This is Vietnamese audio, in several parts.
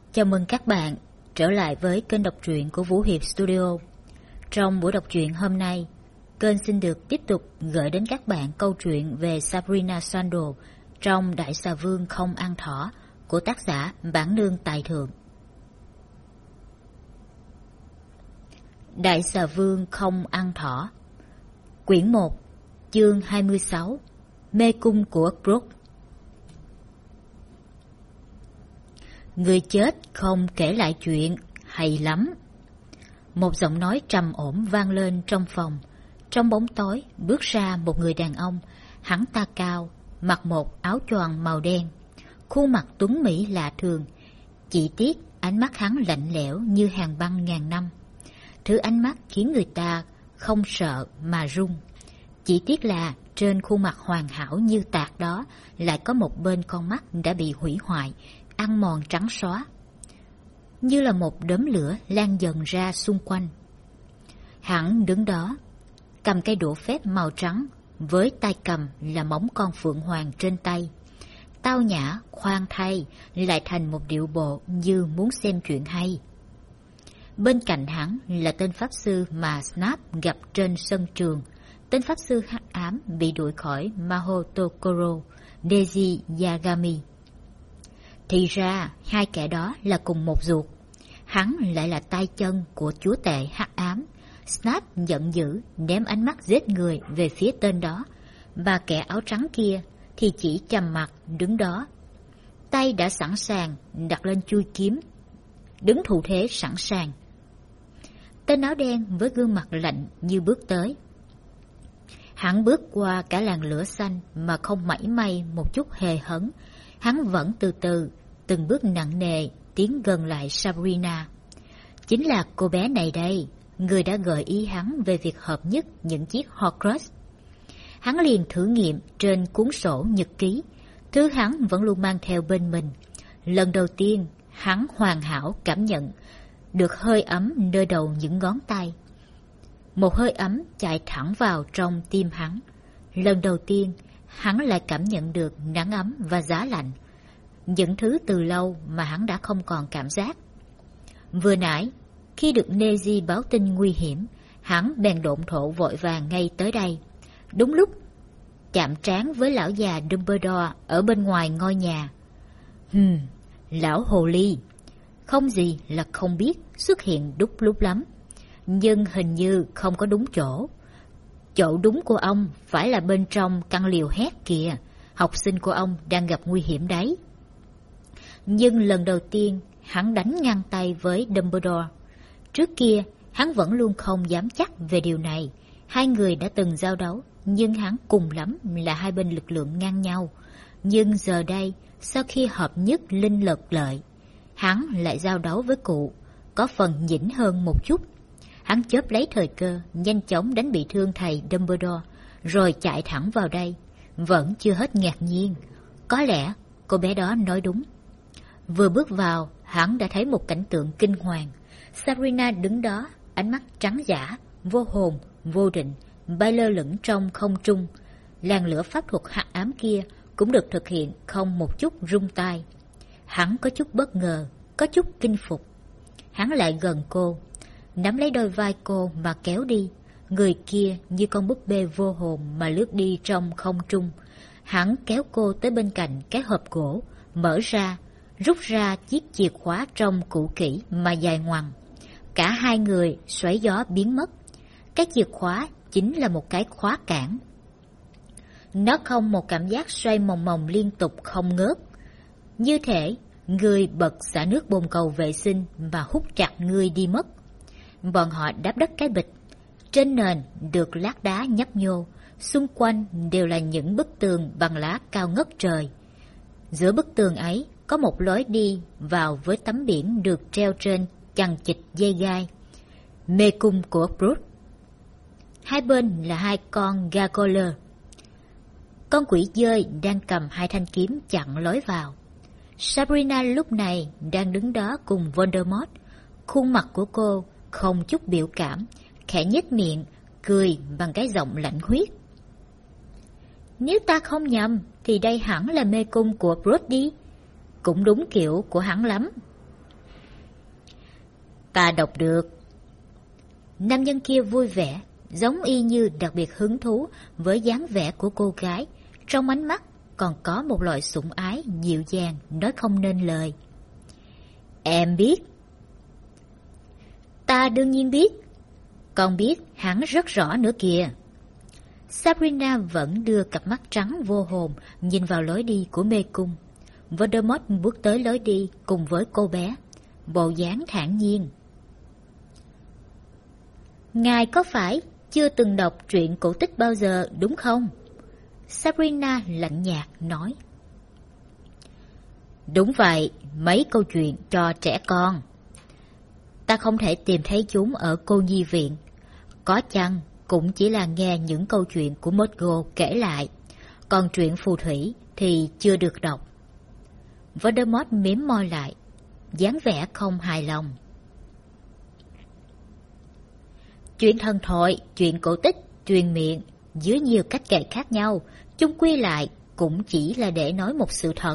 Chào mừng các bạn trở lại với kênh đọc truyện của Vũ Hiệp Studio. Trong buổi đọc truyện hôm nay, kênh xin được tiếp tục gửi đến các bạn câu chuyện về Sabrina Sandel trong Đại xà vương không ăn thỏ của tác giả Bản Nương Tài Thượng. Đại xà vương không ăn thỏ, quyển 1, chương 26, Mê cung của Brooke. Người chết không kể lại chuyện, hay lắm. Một giọng nói trầm ổn vang lên trong phòng. Trong bóng tối bước ra một người đàn ông, hắn ta cao, mặc một áo choàng màu đen, khuôn mặt tuấn mỹ lạ thường. Chỉ tiếc ánh mắt hắn lạnh lẽo như hàng băng ngàn năm. Thứ ánh mắt khiến người ta không sợ mà run. Chỉ tiếc là trên khuôn mặt hoàn hảo như tạc đó lại có một bên con mắt đã bị hủy hoại, ăn mòn trắng xóa, như là một đốm lửa lan dần ra xung quanh. Hắn đứng đó, cầm cây đũa phép màu trắng, với tay cầm là móng con phượng hoàng trên tay. Tao nhã, khoan thai, lại thành một điệu bộ như muốn xem chuyện hay. Bên cạnh hắn là tên pháp sư mà Snap gặp trên sân trường, tên pháp sư hắc ám bị đuổi khỏi Mahotokoro, Neji Yagami. Thì ra hai kẻ đó là cùng một ruột. Hắn lại là tay chân của chúa tể hắc ám. Snap giận dữ ném ánh mắt giết người về phía tên đó, và kẻ áo trắng kia thì chỉ trầm mặc đứng đó, tay đã sẵn sàng đặt lên chuôi kiếm, đứng thủ thế sẵn sàng. Tên áo đen với gương mặt lạnh như bước tới. Hắn bước qua cả làn lửa xanh mà không mảy may một chút hề hấn. Hắn vẫn từ từ, từng bước nặng nề tiến gần lại Sabrina. Chính là cô bé này đây, người đã gợi ý hắn về việc hợp nhất những chiếc Horcrux. Hắn liền thử nghiệm trên cuốn sổ nhật ký, thứ hắn vẫn luôn mang theo bên mình. Lần đầu tiên, hắn hoàn hảo cảm nhận được hơi ấm nơi đầu những ngón tay. Một hơi ấm chạy thẳng vào trong tim hắn. Lần đầu tiên, hắn lại cảm nhận được nắng ấm và giá lạnh, những thứ từ lâu mà hắn đã không còn cảm giác. Vừa nãy, khi được Neji báo tin nguy hiểm, hắn bèn độn thổ vội vàng ngay tới đây. Đúng lúc chạm trán với lão già Dumbledore ở bên ngoài ngôi nhà. Lão hồ ly, không gì là không biết, xuất hiện đúc lúc lắm, nhưng hình như không có đúng chỗ. Chỗ đúng của ông phải là bên trong căn liều hét kìa, học sinh của ông đang gặp nguy hiểm đấy. Nhưng lần đầu tiên hắn đánh ngang tay với Dumbledore. Trước kia hắn vẫn luôn không dám chắc về điều này. Hai người đã từng giao đấu, nhưng hắn cùng lắm là hai bên lực lượng ngang nhau. Nhưng giờ đây, sau khi hợp nhất linh lực lợi, hắn lại giao đấu với cụ, có phần nhỉnh hơn một chút. Hắn chớp lấy thời cơ, nhanh chóng đánh bị thương thầy Dumbledore, rồi chạy thẳng vào đây. Vẫn chưa hết ngạc nhiên. Có lẽ cô bé đó nói đúng. Vừa bước vào, hắn đã thấy một cảnh tượng kinh hoàng. Sabrina đứng đó, ánh mắt trắng dã, vô hồn, vô định, bay lơ lửng trong không trung. Làn lửa pháp thuật hắc ám kia cũng được thực hiện không một chút rung tai. Hắn có chút bất ngờ, có chút kinh phục. Hắn lại gần cô, nắm lấy đôi vai cô mà kéo đi. Người kia như con búp bê vô hồn mà lướt đi trong không trung. Hắn kéo cô tới bên cạnh cái hộp gỗ, mở ra, rút ra chiếc chìa khóa trong cũ kỹ mà dài ngoằng. Cả hai người xoáy gió biến mất. Cái chìa khóa chính là một cái khóa cản. Nó không một cảm giác xoay mòng mòng liên tục không ngớt. Như thể người bật xả nước bồn cầu vệ sinh và hút chặt người đi mất. Bọn họ đáp đất cái bịch. Trên nền được lát đá nhấp nhô, xung quanh đều là những bức tường bằng lá cao ngất trời. Giữa bức tường ấy có một lối đi vào với tấm biển được treo trên chằng chịt dây gai. Mê cung của Brooke. Hai bên là hai con gargoyle. Con quỷ dơi đang cầm hai thanh kiếm chặn lối vào. Sabrina lúc này đang đứng đó cùng Voldemort. Khuôn mặt của cô không chút biểu cảm, khẽ nhếch miệng, cười bằng cái giọng lạnh huyết. Nếu ta không nhầm thì đây hẳn là mê cung của Brody. Cũng đúng kiểu của hắn lắm. Ta đọc được. Nam nhân kia vui vẻ, giống y như đặc biệt hứng thú với dáng vẻ của cô gái. Trong ánh mắt còn có một loại sủng ái dịu dàng nói không nên lời. Em biết. Ta đương nhiên biết. Con biết hắn rất rõ nữa kìa. Sabrina vẫn đưa cặp mắt trắng vô hồn nhìn vào lối đi của mê cung. Voldemort bước tới lối đi cùng với cô bé, bộ dáng thản nhiên. Ngài có phải chưa từng đọc truyện cổ tích bao giờ đúng không? Sabrina lạnh nhạt nói. Đúng vậy, mấy câu chuyện cho trẻ con. Ta không thể tìm thấy chúng ở cô nhi viện. Có chăng cũng chỉ là nghe những câu chuyện của McGonagall kể lại. Còn truyện phù thủy thì chưa được đọc. Voldemort mím môi lại, dáng vẻ không hài lòng. Chuyện thần thoại, chuyện cổ tích, truyền miệng, dưới nhiều cách kể khác nhau, chung quy lại cũng chỉ là để nói một sự thật.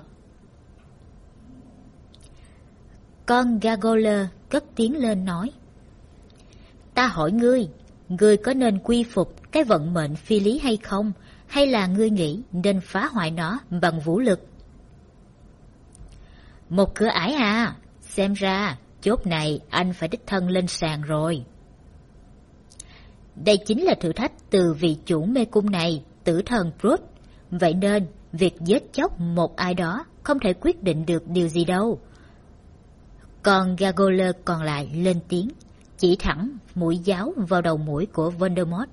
Con Gargoyle cất tiếng lên nói. Ta hỏi ngươi, ngươi có nên quy phục cái vận mệnh phi lý hay không, hay là ngươi nghĩ nên phá hoại nó bằng vũ lực? Một cửa ải à, xem ra chốt này anh phải đích thân lên sàn rồi. Đây chính là thử thách từ vị chủ mê cung này, tử thần Brut. Vậy nên, việc giết chóc một ai đó không thể quyết định được điều gì đâu. Còn Gargoyle còn lại lên tiếng, chỉ thẳng mũi giáo vào đầu mũi của Voldemort.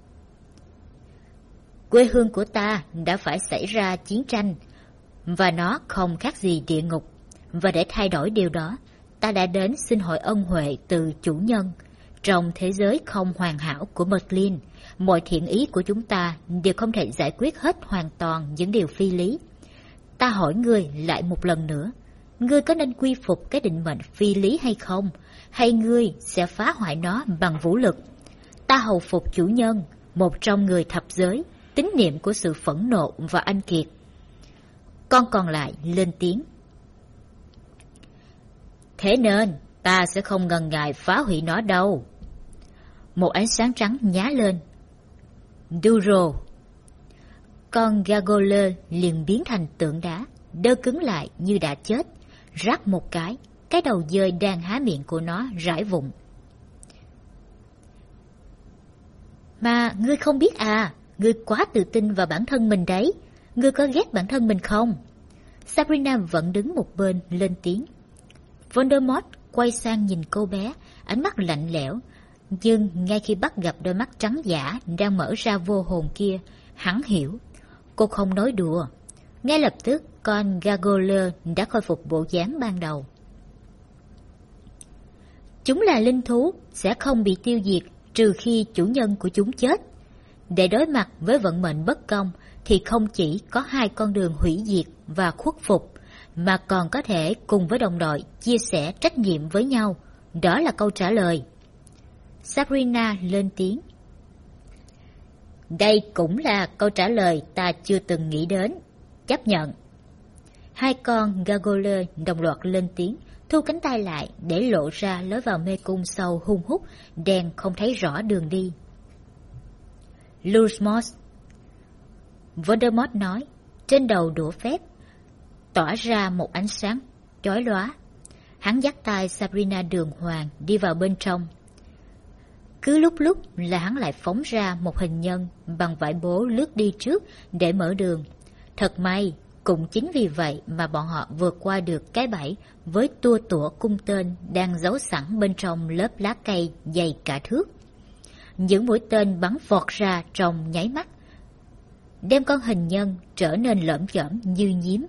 Quê hương của ta đã phải xảy ra chiến tranh, và nó không khác gì địa ngục. Và để thay đổi điều đó, ta đã đến xin hỏi ân huệ từ chủ nhân. Trong thế giới không hoàn hảo của Merlin, mọi thiện ý của chúng ta đều không thể giải quyết hết hoàn toàn những điều phi lý. Ta hỏi ngươi lại một lần nữa, ngươi có nên quy phục cái định mệnh phi lý hay không? Hay ngươi sẽ phá hoại nó bằng vũ lực? Ta hầu phục chủ nhân, một trong người thập giới, tín niệm của sự phẫn nộ và anh kiệt. Con còn lại lên tiếng. Thế nên, ta sẽ không ngần ngại phá hủy nó đâu. Một ánh sáng trắng nhá lên. Duro. Con Gargoyle liền biến thành tượng đá, đơ cứng lại như đã chết. Rắc một cái đầu dơi đang há miệng của nó rải vụn. Mà ngươi không biết à, ngươi quá tự tin vào bản thân mình đấy. Ngươi có ghét bản thân mình không? Sabrina vẫn đứng một bên lên tiếng. Voldemort quay sang nhìn cô bé, ánh mắt lạnh lẽo. Nhưng ngay khi bắt gặp đôi mắt trắng dã đang mở ra vô hồn kia, hắn hiểu. Cô không nói đùa. Ngay lập tức, con Gargoyle đã khôi phục bộ dáng ban đầu. Chúng là linh thú, sẽ không bị tiêu diệt trừ khi chủ nhân của chúng chết. Để đối mặt với vận mệnh bất công thì không chỉ có hai con đường hủy diệt và khuất phục, mà còn có thể cùng với đồng đội chia sẻ trách nhiệm với nhau. Đó là câu trả lời. Sabrina lên tiếng. Đây cũng là câu trả lời ta chưa từng nghĩ đến. Chấp nhận. Hai con Gargoyle đồng loạt lên tiếng, thu cánh tay lại để lộ ra lối vào mê cung sâu hun hút, đen không thấy rõ đường đi. Lusmos, Voldemort nói, trên đầu đũa phép tỏa ra một ánh sáng chói lóa. Hắn dắt tay Sabrina đường hoàng đi vào bên trong. Cứ lúc là hắn lại phóng ra một hình nhân bằng vải bố lướt đi trước để mở đường. Thật may, cũng chính vì vậy mà bọn họ vượt qua được cái bẫy với tua tủa cung tên đang giấu sẵn bên trong lớp lá cây dày cả thước. Những mũi tên bắn vọt ra trong nháy mắt, đem con hình nhân trở nên lởm chởm như nhím.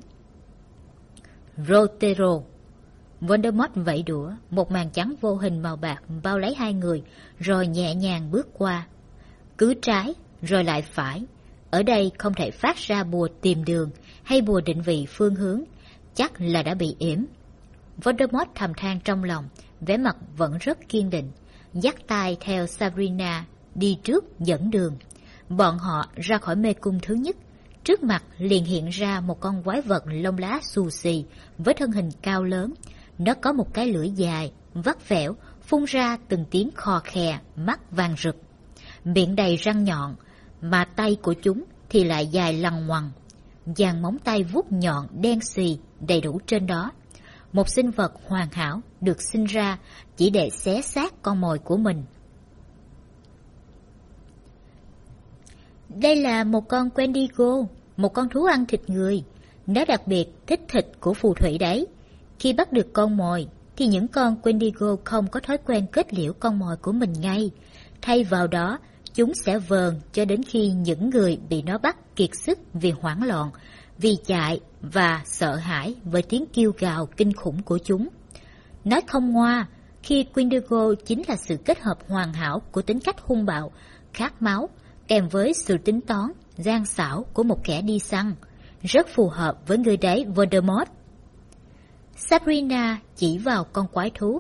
Rotero. Voldemort vẫy đũa, một màn trắng vô hình màu bạc bao lấy hai người, rồi nhẹ nhàng bước qua. Cứ trái, rồi lại phải. Ở đây không thể phát ra bùa tìm đường hay bùa định vị phương hướng, chắc là đã bị yểm. Voldemort thầm than trong lòng, vẻ mặt vẫn rất kiên định, dắt tay theo Sabrina đi trước dẫn đường. Bọn họ ra khỏi mê cung thứ nhất, trước mặt liền hiện ra một con quái vật lông lá xù xì với thân hình cao lớn. Nó có một cái lưỡi dài, vắt vẻo, phun ra từng tiếng khò khè, mắt vàng rực. Miệng đầy răng nhọn, mà tay của chúng thì lại dài lằn ngoằn. Dàn móng tay vuốt nhọn đen xì đầy đủ trên đó. Một sinh vật hoàn hảo được sinh ra chỉ để xé xác con mồi của mình. Đây là một con Wendigo, một con thú ăn thịt người. Nó đặc biệt thích thịt của phù thủy đấy. Khi bắt được con mồi thì những con Wendigo không có thói quen kết liễu con mồi của mình ngay. Thay vào đó, chúng sẽ vờn cho đến khi những người bị nó bắt kiệt sức vì hoảng loạn, vì chạy và sợ hãi với tiếng kêu gào kinh khủng của chúng. Nói không ngoa, khi Wendigo chính là sự kết hợp hoàn hảo của tính cách hung bạo, khát máu, kèm với sự tính toán, gian xảo của một kẻ đi săn, rất phù hợp với người đấy Voldemort. Sabrina chỉ vào con quái thú.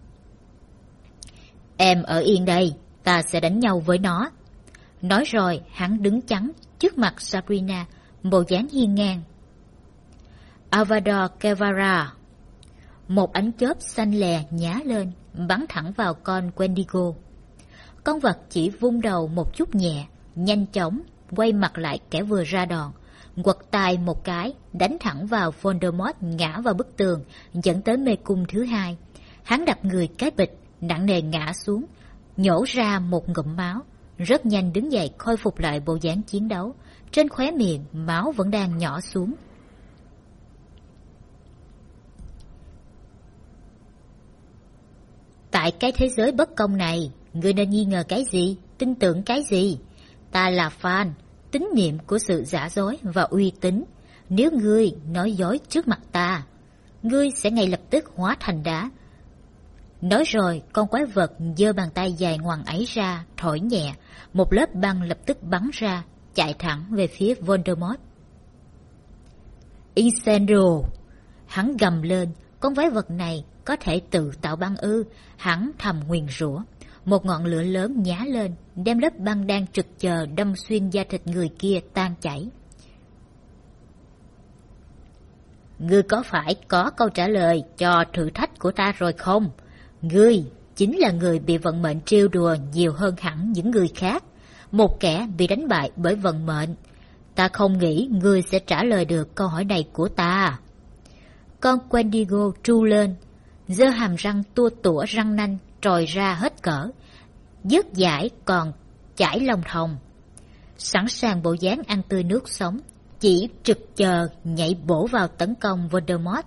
Em ở yên đây, ta sẽ đánh nhau với nó. Nói rồi hắn đứng chắn trước mặt Sabrina, bộ dáng hiên ngang. Avada Kedavra. Một ánh chớp xanh lè nhá lên, bắn thẳng vào con Wendigo. Con vật chỉ vung đầu một chút nhẹ, nhanh chóng quay mặt lại kẻ vừa ra đòn, quật tài một cái, đánh thẳng vào Voldemort ngã vào bức tường, dẫn tới mê cung thứ hai. Hắn đập người cái bịch, nặng nề ngã xuống, nhổ ra một ngụm máu, rất nhanh đứng dậy khôi phục lại bộ dáng chiến đấu. Trên khóe miệng máu vẫn đang nhỏ xuống. Tại cái thế giới bất công này, ngươi nên nghi ngờ cái gì, tin tưởng cái gì? Ta là fan, tín niệm của sự giả dối và uy tín. Nếu ngươi nói dối trước mặt ta, ngươi sẽ ngay lập tức hóa thành đá. Nói rồi, con quái vật giơ bàn tay dài ngoằng ấy ra, thổi nhẹ, một lớp băng lập tức bắn ra, chạy thẳng về phía Voldemort. Incendio! Hắn gầm lên, con quái vật này có thể tự tạo băng ư? Hắn thầm nguyền rủa. Một ngọn lửa lớn nhá lên, đem lớp băng đang trực chờ đâm xuyên da thịt người kia tan chảy. Ngươi có phải có câu trả lời cho thử thách của ta rồi không? Ngươi chính là người bị vận mệnh trêu đùa nhiều hơn hẳn những người khác, một kẻ bị đánh bại bởi vận mệnh. Ta không nghĩ ngươi sẽ trả lời được câu hỏi này của ta. Con Wendigo tru lên, giơ hàm răng tua tủa răng nanh trồi ra hết cỡ, dứt dãi còn chảy lòng thòng, sẵn sàng bộ dáng ăn tươi nước sống, chỉ trực chờ nhảy bổ vào tấn công Voldemort.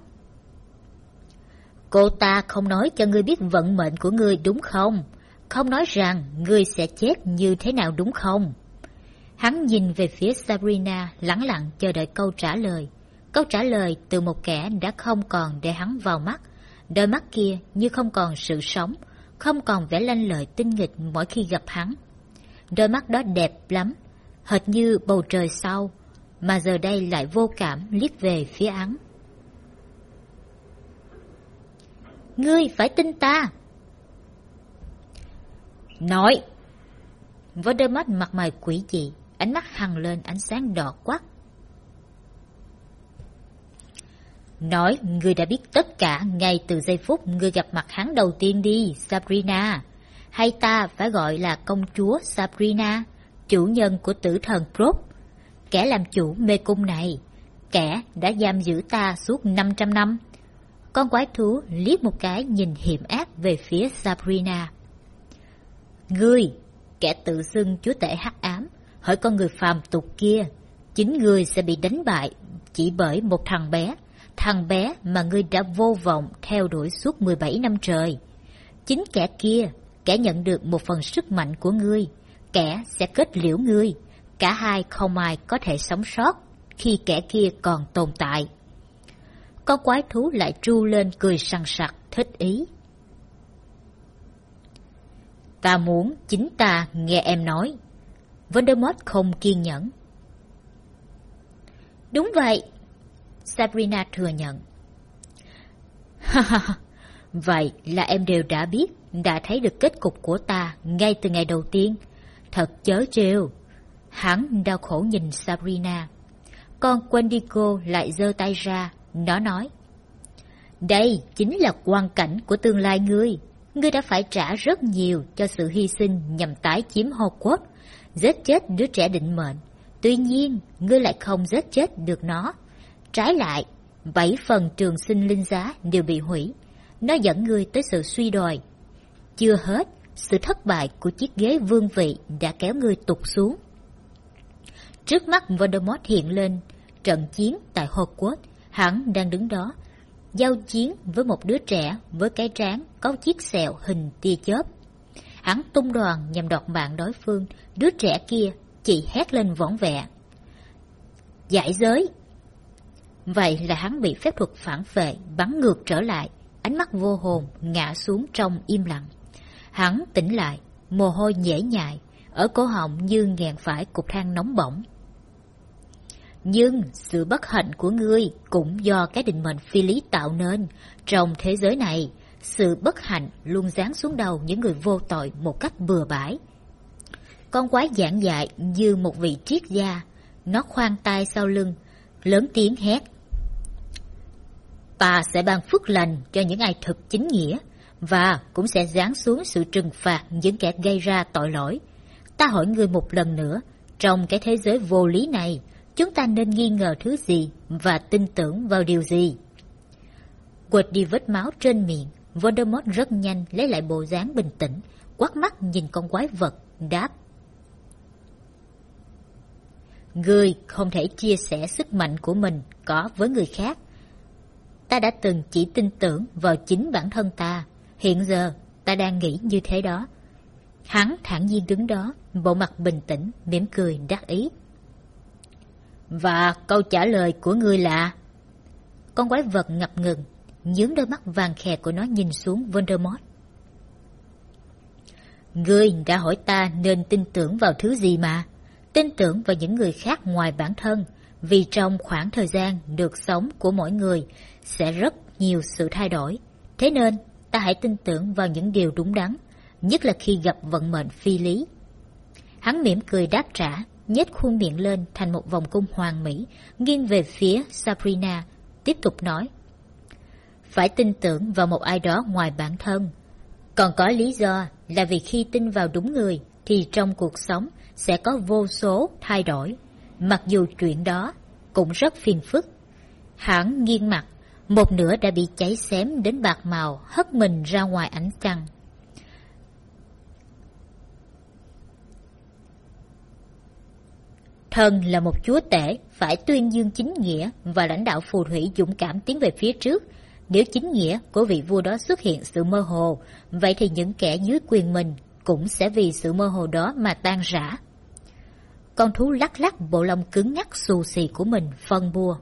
Cô ta không nói cho ngươi biết vận mệnh của ngươi đúng không? Không nói rằng ngươi sẽ chết như thế nào đúng không? Hắn nhìn về phía Sabrina, lẳng lặng chờ đợi câu trả lời. Câu trả lời từ một kẻ đã không còn để hắn vào mắt. Đôi mắt kia như không còn sự sống, không còn vẻ lanh lợi tinh nghịch mỗi khi gặp hắn. Đôi mắt đó đẹp lắm, hệt như bầu trời sau, mà giờ đây lại vô cảm liếc về phía hắn. Ngươi phải tin ta. Nói. Voldemort mặt mày quỷ dị, ánh mắt hằn lên ánh sáng đỏ quắc. Nói ngươi đã biết tất cả ngay từ giây phút ngươi gặp mặt hắn đầu tiên đi, Sabrina. Hay ta phải gọi là công chúa Sabrina, chủ nhân của tử thần Krupp, kẻ làm chủ mê cung này, kẻ đã giam giữ ta suốt 500 năm. Con quái thú liếc một cái nhìn hiểm ác về phía Sabrina. Ngươi, kẻ tự xưng chúa tể hắc ám, hỏi con người phàm tục kia, chính ngươi sẽ bị đánh bại chỉ bởi một thằng bé mà ngươi đã vô vọng theo đuổi suốt 17 năm trời. Chính kẻ kia, kẻ nhận được một phần sức mạnh của ngươi, kẻ sẽ kết liễu ngươi. Cả hai không ai có thể sống sót khi kẻ kia còn tồn tại. Con quái thú lại tru lên cười sằng sặc thích ý. Ta muốn chính ta nghe em nói. Voldemort không kiên nhẫn. Đúng vậy, Sabrina thừa nhận. Vậy là em đều đã biết, đã thấy được kết cục của ta ngay từ ngày đầu tiên. Thật chớ trêu. Hắn đau khổ nhìn Sabrina. Con Wendigo lại giơ tay ra. Nó nói, đây chính là quang cảnh của tương lai ngươi. Ngươi đã phải trả rất nhiều cho sự hy sinh nhằm tái chiếm Hogwarts, giết chết đứa trẻ định mệnh. Tuy nhiên, ngươi lại không giết chết được nó. Trái lại, 7 phần trường sinh linh giá đều bị hủy. Nó dẫn ngươi tới sự suy đồi. Chưa hết, sự thất bại của chiếc ghế vương vị đã kéo ngươi tụt xuống. Trước mắt Voldemort hiện lên trận chiến tại Hogwarts. Hắn đang đứng đó, giao chiến với một đứa trẻ với cái trán có chiếc sẹo hình tia chớp. Hắn tung đòn nhằm đoạt mạng đối phương. Đứa trẻ kia chỉ hét lên võn vẹ: Giải giới! Vậy là hắn bị phép thuật phản phệ bắn ngược trở lại, ánh mắt vô hồn ngã xuống trong im lặng. Hắn tỉnh lại, mồ hôi nhễ nhại, ở cổ họng như nghẹn phải cục than nóng bỏng. Nhưng sự bất hạnh của ngươi cũng do cái định mệnh phi lý tạo nên. Trong thế giới này, sự bất hạnh luôn giáng xuống đầu những người vô tội một cách bừa bãi. Con quái giảng dại như một vị triết gia. Nó khoan tay sau lưng, lớn tiếng hét: Ta sẽ ban phước lành cho những ai thực chính nghĩa, và cũng sẽ giáng xuống sự trừng phạt những kẻ gây ra tội lỗi. Ta hỏi ngươi một lần nữa, trong cái thế giới vô lý này, chúng ta nên nghi ngờ thứ gì và tin tưởng vào điều gì? Quệt đi vết máu trên miệng, Voldemort rất nhanh lấy lại bộ dáng bình tĩnh, quắt mắt nhìn con quái vật, đáp: Ngươi không thể chia sẻ sức mạnh của mình có với người khác. Ta đã từng chỉ tin tưởng vào chính bản thân ta, hiện giờ ta đang nghĩ như thế đó. Hắn thản nhiên đứng đó, bộ mặt bình tĩnh, mỉm cười đắc ý. Và câu trả lời của ngươi là? Con quái vật ngập ngừng, nhướng đôi mắt vàng khè của nó nhìn xuống Voldemort. Ngươi đã hỏi ta nên tin tưởng vào thứ gì mà? Tin tưởng vào những người khác ngoài bản thân, vì trong khoảng thời gian được sống của mỗi người sẽ rất nhiều sự thay đổi. Thế nên ta hãy tin tưởng vào những điều đúng đắn, nhất là khi gặp vận mệnh phi lý. Hắn mỉm cười đáp trả, nhếch khuôn miệng lên thành một vòng cung hoàn mỹ, nghiêng về phía Sabrina, tiếp tục nói: Phải tin tưởng vào một ai đó ngoài bản thân. Còn có lý do là vì khi tin vào đúng người thì trong cuộc sống sẽ có vô số thay đổi, mặc dù chuyện đó cũng rất phiền phức. Hắn nghiêng mặt, một nửa đã bị cháy xém đến bạc màu, hất mình ra ngoài ánh trăng. Thần là một chúa tể, phải tuyên dương chính nghĩa và lãnh đạo phù thủy dũng cảm tiến về phía trước. Nếu chính nghĩa của vị vua đó xuất hiện sự mơ hồ, vậy thì những kẻ dưới quyền mình cũng sẽ vì sự mơ hồ đó mà tan rã. Con thú lắc lắc bộ lông cứng ngắc xù xì của mình, phân bua.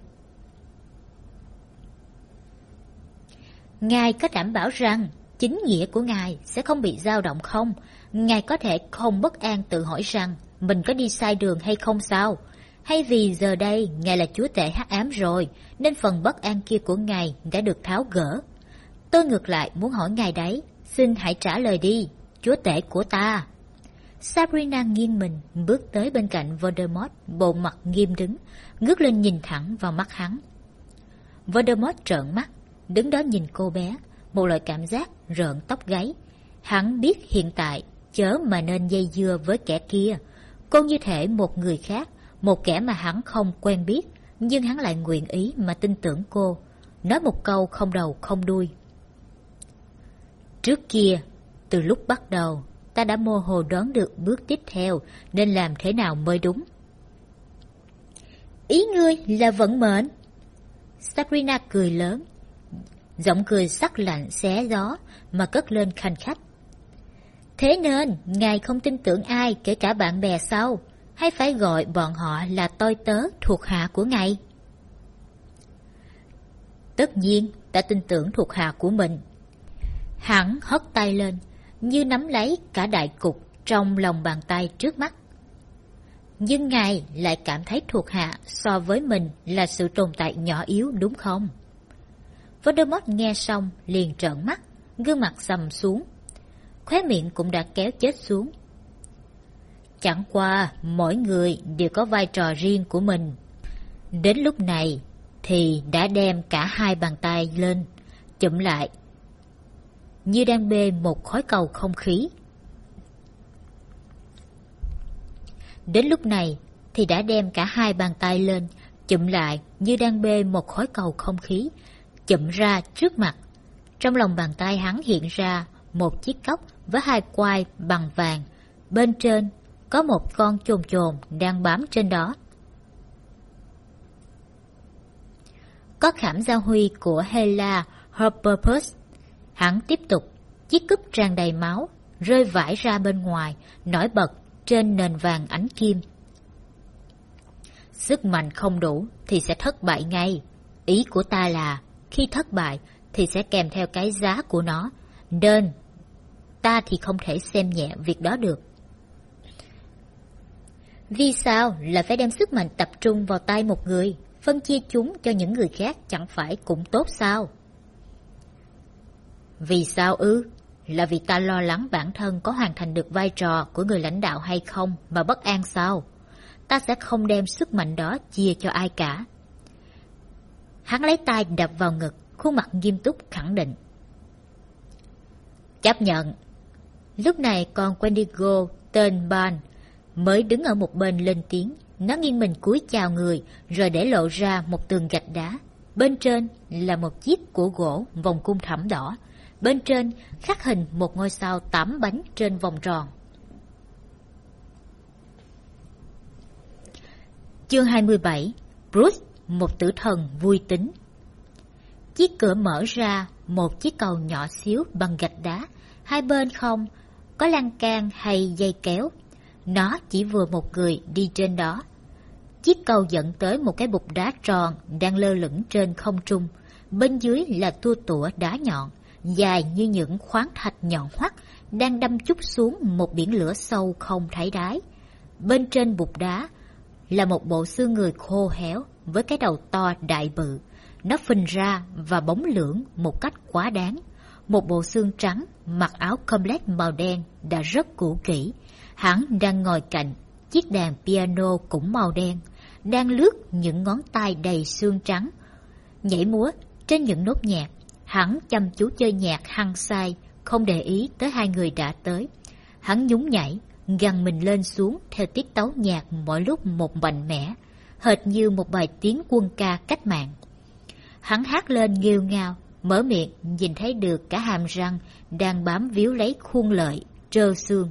Ngài có đảm bảo rằng chính nghĩa của Ngài sẽ không bị dao động không? Ngài có thể không bất an tự hỏi rằng mình có đi sai đường hay không sao? Hay vì giờ đây Ngài là chúa tể hắc ám rồi, nên phần bất an kia của Ngài đã được tháo gỡ? Tôi ngược lại muốn hỏi Ngài đấy, xin hãy trả lời đi, chúa tể của ta. Sabrina nghiêng mình, bước tới bên cạnh Voldemort, bộ mặt nghiêm đứng, ngước lên nhìn thẳng vào mắt hắn. Voldemort trợn mắt, đứng đó nhìn cô bé, một loại cảm giác rợn tóc gáy. Hắn biết hiện tại chớ mà nên dây dưa với kẻ kia. Cô như thể một người khác, một kẻ mà hắn không quen biết, nhưng hắn lại nguyện ý mà tin tưởng cô, nói một câu không đầu không đuôi. Trước kia, từ lúc bắt đầu, ta đã mơ hồ đoán được bước tiếp theo nên làm thế nào mới đúng. Ý ngươi là vận mệnh? Sabrina cười lớn, giọng cười sắc lạnh xé gió mà cất lên khanh khách. Thế nên, Ngài không tin tưởng ai kể cả bạn bè sau, hay phải gọi bọn họ là tôi tớ thuộc hạ của Ngài? Tất nhiên, ta tin tưởng thuộc hạ của mình. Hắn hất tay lên, như nắm lấy cả đại cục trong lòng bàn tay trước mắt. Nhưng Ngài lại cảm thấy thuộc hạ so với mình là sự tồn tại nhỏ yếu đúng không? Voldemort nghe xong liền trợn mắt, gương mặt sầm xuống, khóe miệng cũng đã kéo chết xuống. Chẳng qua mỗi người đều có vai trò riêng của mình. Đến lúc này thì đã đem cả hai bàn tay lên, chụm lại. như đang bê một khối cầu không khí. Đến lúc này thì đã đem cả hai bàn tay lên, chụm lại như đang bê một khối cầu không khí, chụm ra trước mặt. Trong lòng bàn tay hắn hiện ra một chiếc cốc với hai quai bằng vàng, bên trên có một con chồn chồn đang bám trên đó. Có khảm giao huy của Hela Herpopus. Hắn tiếp tục, chiếc cúp tràn đầy máu, rơi vãi ra bên ngoài, nổi bật trên nền vàng ánh kim. Sức mạnh không đủ thì sẽ thất bại ngay. Ý của ta là, khi thất bại thì sẽ kèm theo cái giá của nó, nên ta thì không thể xem nhẹ việc đó được. Vì sao lại phải đem sức mạnh tập trung vào tay một người, phân chia chúng cho những người khác chẳng phải cũng tốt sao? Vì sao ư? Là vì ta lo lắng bản thân có hoàn thành được vai trò của người lãnh đạo hay không mà bất an sao? Ta sẽ không đem sức mạnh đó chia cho ai cả. Hắn lấy tay đập vào ngực, khuôn mặt nghiêm túc khẳng định. Chấp nhận. Lúc này con Wendigo tên Ban mới đứng ở một bên lên tiếng. Nó nghiêng mình cúi chào người, rồi để lộ ra một tường gạch đá. Bên trên là một chiếc của gỗ vòng cung thẳm đỏ. Bên trên khắc hình một ngôi sao 8 bánh trên vòng tròn. Chương 27. Bruce, một tử thần vui tính. Chiếc cửa mở ra một chiếc cầu nhỏ xíu bằng gạch đá. Hai bên không có lan can hay dây kéo. Nó chỉ vừa một người đi trên đó. Chiếc cầu dẫn tới một cái bục đá tròn đang lơ lửng trên không trung. Bên dưới là tua tủa đá nhọn, dài như những khoáng thạch nhọn hoắt, đang đâm chúc xuống một biển lửa sâu không thấy đáy. Bên trên bục đá là một bộ xương người khô héo với cái đầu to đại bự. Nó phình ra và bóng lưỡng một cách quá đáng. Một bộ xương trắng, mặc áo comlet màu đen đã rất cũ kỹ. Hắn đang ngồi cạnh chiếc đàn piano cũng màu đen, đang lướt những ngón tay đầy xương trắng, nhảy múa trên những nốt nhạc. Hắn chăm chú chơi nhạc hăng say, không để ý tới hai người đã tới. Hắn nhún nhảy, gằn mình lên xuống theo tiết tấu nhạc mỗi lúc một mạnh mẽ, hệt như một bài tiến quân ca cách mạng. Hắn hát lên nghêu ngao, mở miệng nhìn thấy được cả hàm răng đang bám víu lấy khuôn lợi, trơ xương.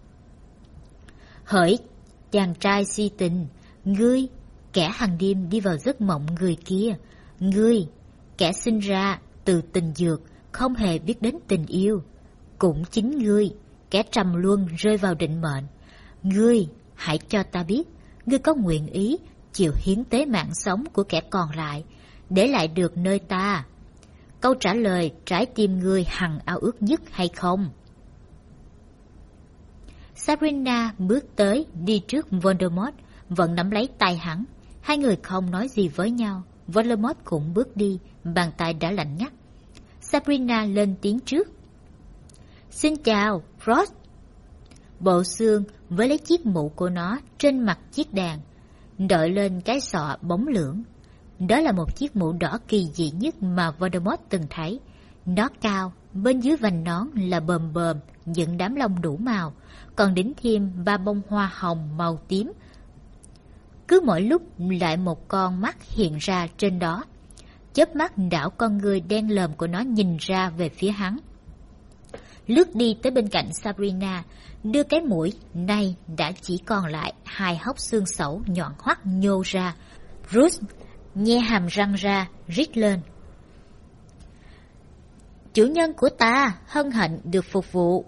Hỡi chàng trai si tình, ngươi, kẻ hàng đêm đi vào giấc mộng người kia, ngươi, kẻ sinh ra từ tình dược, không hề biết đến tình yêu, cũng chính ngươi, kẻ trầm luân rơi vào định mệnh. Ngươi, hãy cho ta biết, ngươi có nguyện ý chịu hiến tế mạng sống của kẻ còn lại, để lại được nơi ta câu trả lời trái tim ngươi hằng ao ước nhất hay không? Sabrina bước tới, đi trước Voldemort, vẫn nắm lấy tay hắn. Hai người không nói gì với nhau. Voldemort cũng bước đi, bàn tay đã lạnh ngắt. Sabrina lên tiếng trước. Xin chào, Frost. Bộ xương với lấy chiếc mũ của nó trên mặt chiếc đàn, đội lên cái sọ bóng lưỡng. Đó là một chiếc mũ đỏ kỳ dị nhất mà Voldemort từng thấy. Nó cao, bên dưới vành nón là bờm bờm những đám lông đủ màu, còn đính thêm 3 bông hoa hồng màu tím. Cứ mỗi lúc lại một con mắt hiện ra trên đó. Chớp mắt đảo con người đen lờm của nó nhìn ra về phía hắn. Lướt đi tới bên cạnh Sabrina, đưa cái mũi, nay đã chỉ còn lại 2 hốc xương sẩu nhọn hoắt nhô ra. Bruce nhe hàm răng ra, rít lên. Chủ nhân của ta hân hạnh được phục vụ.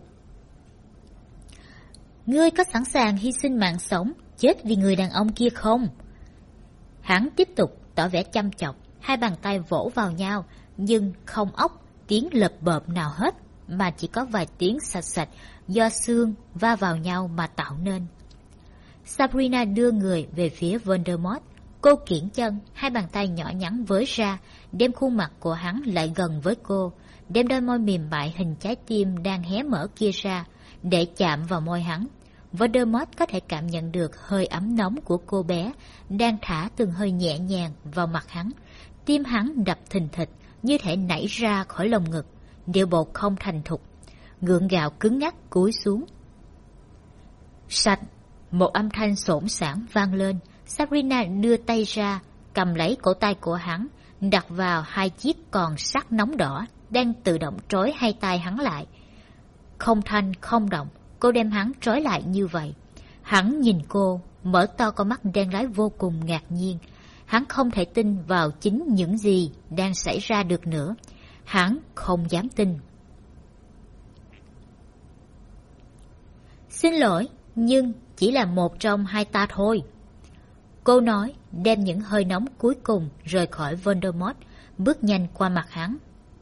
Ngươi có sẵn sàng hy sinh mạng sống, chết vì người đàn ông kia không? Hắn tiếp tục tỏ vẻ chăm chọc, hai bàn tay vỗ vào nhau, nhưng không óc tiếng lợp bợp nào hết, mà chỉ có vài tiếng sạch sạch do xương va vào nhau mà tạo nên. Sabrina đưa người về phía Voldemort. Cô kiễng chân, hai bàn tay nhỏ nhắn với ra, đem khuôn mặt của hắn lại gần với cô, đem đôi môi mềm mại hình trái tim đang hé mở kia ra, để chạm vào môi hắn. Voldemort có thể cảm nhận được hơi ấm nóng của cô bé, đang thả từng hơi nhẹ nhàng vào mặt hắn. Tim hắn đập thình thịch, như thể nảy ra khỏi lồng ngực. điệu bộ không thành thục, gượng gạo cứng ngắc cúi xuống. Sạch, một âm thanh xổn xảng vang lên. Sabrina đưa tay ra, cầm lấy cổ tay của hắn, đặt vào hai chiếc còn sắt nóng đỏ đang tự động trói hai tay hắn lại. Không thanh không động, cô đem hắn trói lại như vậy. Hắn nhìn cô, mở to con mắt đen láy vô cùng ngạc nhiên. Hắn không thể tin vào chính những gì đang xảy ra được nữa. Hắn không dám tin. Xin lỗi, nhưng chỉ là một trong hai ta thôi. Cô nói, đem những hơi nóng cuối cùng rời khỏi Voldemort, bước nhanh qua mặt hắn.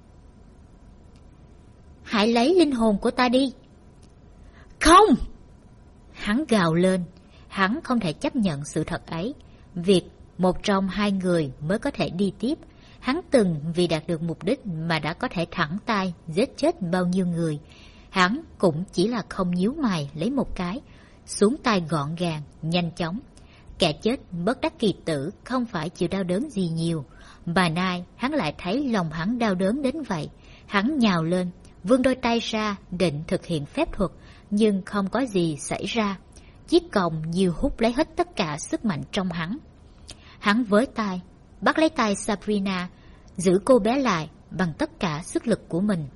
Hãy lấy linh hồn của ta đi. Không! Hắn gào lên. Hắn không thể chấp nhận sự thật ấy. Việc một trong hai người mới có thể đi tiếp. Hắn từng vì đạt được mục đích mà đã có thể thẳng tay giết chết bao nhiêu người. Hắn cũng chỉ là không nhíu mày lấy một cái, xuống tay gọn gàng, nhanh chóng. Kẻ chết bất đắc kỳ tử không phải chịu đau đớn gì nhiều. Mà nay hắn lại thấy lòng hắn đau đớn đến vậy. Hắn nhào lên, vươn đôi tay ra định thực hiện phép thuật, nhưng không có gì xảy ra. Chiếc còng như hút lấy hết tất cả sức mạnh trong hắn. Hắn với tay, bắt lấy tay Sabrina, giữ cô bé lại bằng tất cả sức lực của mình.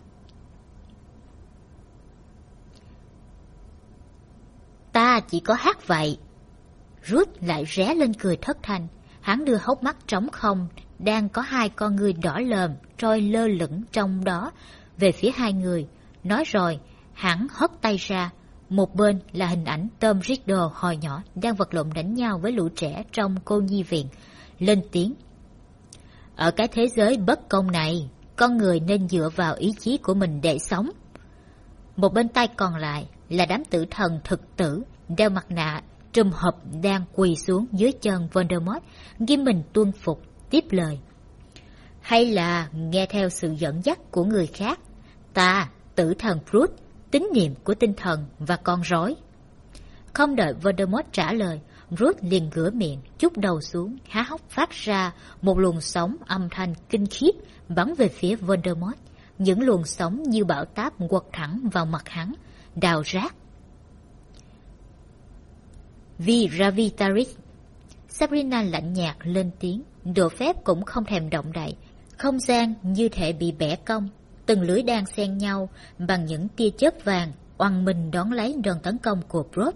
Ta chỉ có hát vậy. Rút lại ré lên cười thất thanh. Hắn đưa hốc mắt trống không, đang có hai con ngươi đỏ lờm trôi lơ lửng trong đó về phía hai người. Nói rồi, hắn hất tay ra. Một bên là hình ảnh Tom Riddle hồi nhỏ đang vật lộn đánh nhau với lũ trẻ trong cô nhi viện. Lên tiếng. Ở cái thế giới bất công này, con người nên dựa vào ý chí của mình để sống. Một bên tay còn lại là đám tử thần thực tử đeo mặt nạ trùm hộp đang quỳ xuống dưới chân Voldemort, nghiêm mình tuân phục, tiếp lời. Hay là nghe theo sự dẫn dắt của người khác, ta, tử thần Brut, tín niệm của tinh thần và con rối. Không đợi Voldemort trả lời, Brut liền ngửa miệng, chúc đầu xuống, há hốc phát ra một luồng sóng âm thanh kinh khiếp bắn về phía Voldemort. Những luồng sóng như bão táp quật thẳng vào mặt hắn, đào rác. Viravitaris. Sabrina lạnh nhạt lên tiếng, đồ phép cũng không thèm động đậy. Không gian như thể bị bẻ cong, từng lưới đan xen nhau bằng những tia chớp vàng oằn mình đón lấy đòn tấn công của Brut.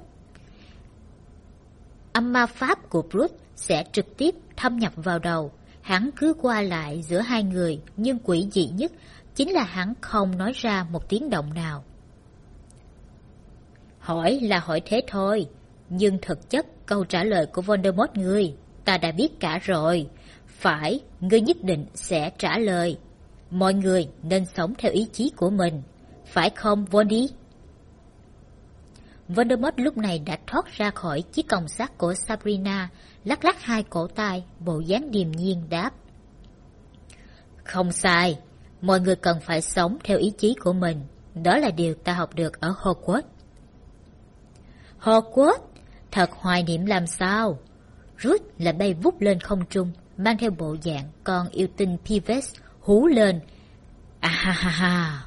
Âm ma pháp của Brut sẽ trực tiếp thâm nhập vào đầu. Hắn cứ qua lại giữa hai người, nhưng quỷ dị nhất chính là hắn không nói ra một tiếng động nào. Hỏi là hỏi thế thôi, nhưng thực chất câu trả lời của Voldemort ngươi, ta đã biết cả rồi. Phải, ngươi nhất định sẽ trả lời. Mọi người nên sống theo ý chí của mình, phải không Voldy? Voldemort lúc này đã thoát ra khỏi chiếc còng sắt của Sabrina, lắc lắc hai cổ tay, bộ dáng điềm nhiên đáp. Không sai, mọi người cần phải sống theo ý chí của mình. Đó là điều ta học được ở Hogwarts. Hogwarts? Thật hoài niệm làm sao? Rút lại bay vút lên không trung, mang theo bộ dạng con yêu tinh Peeves hú lên. À ha ha ha.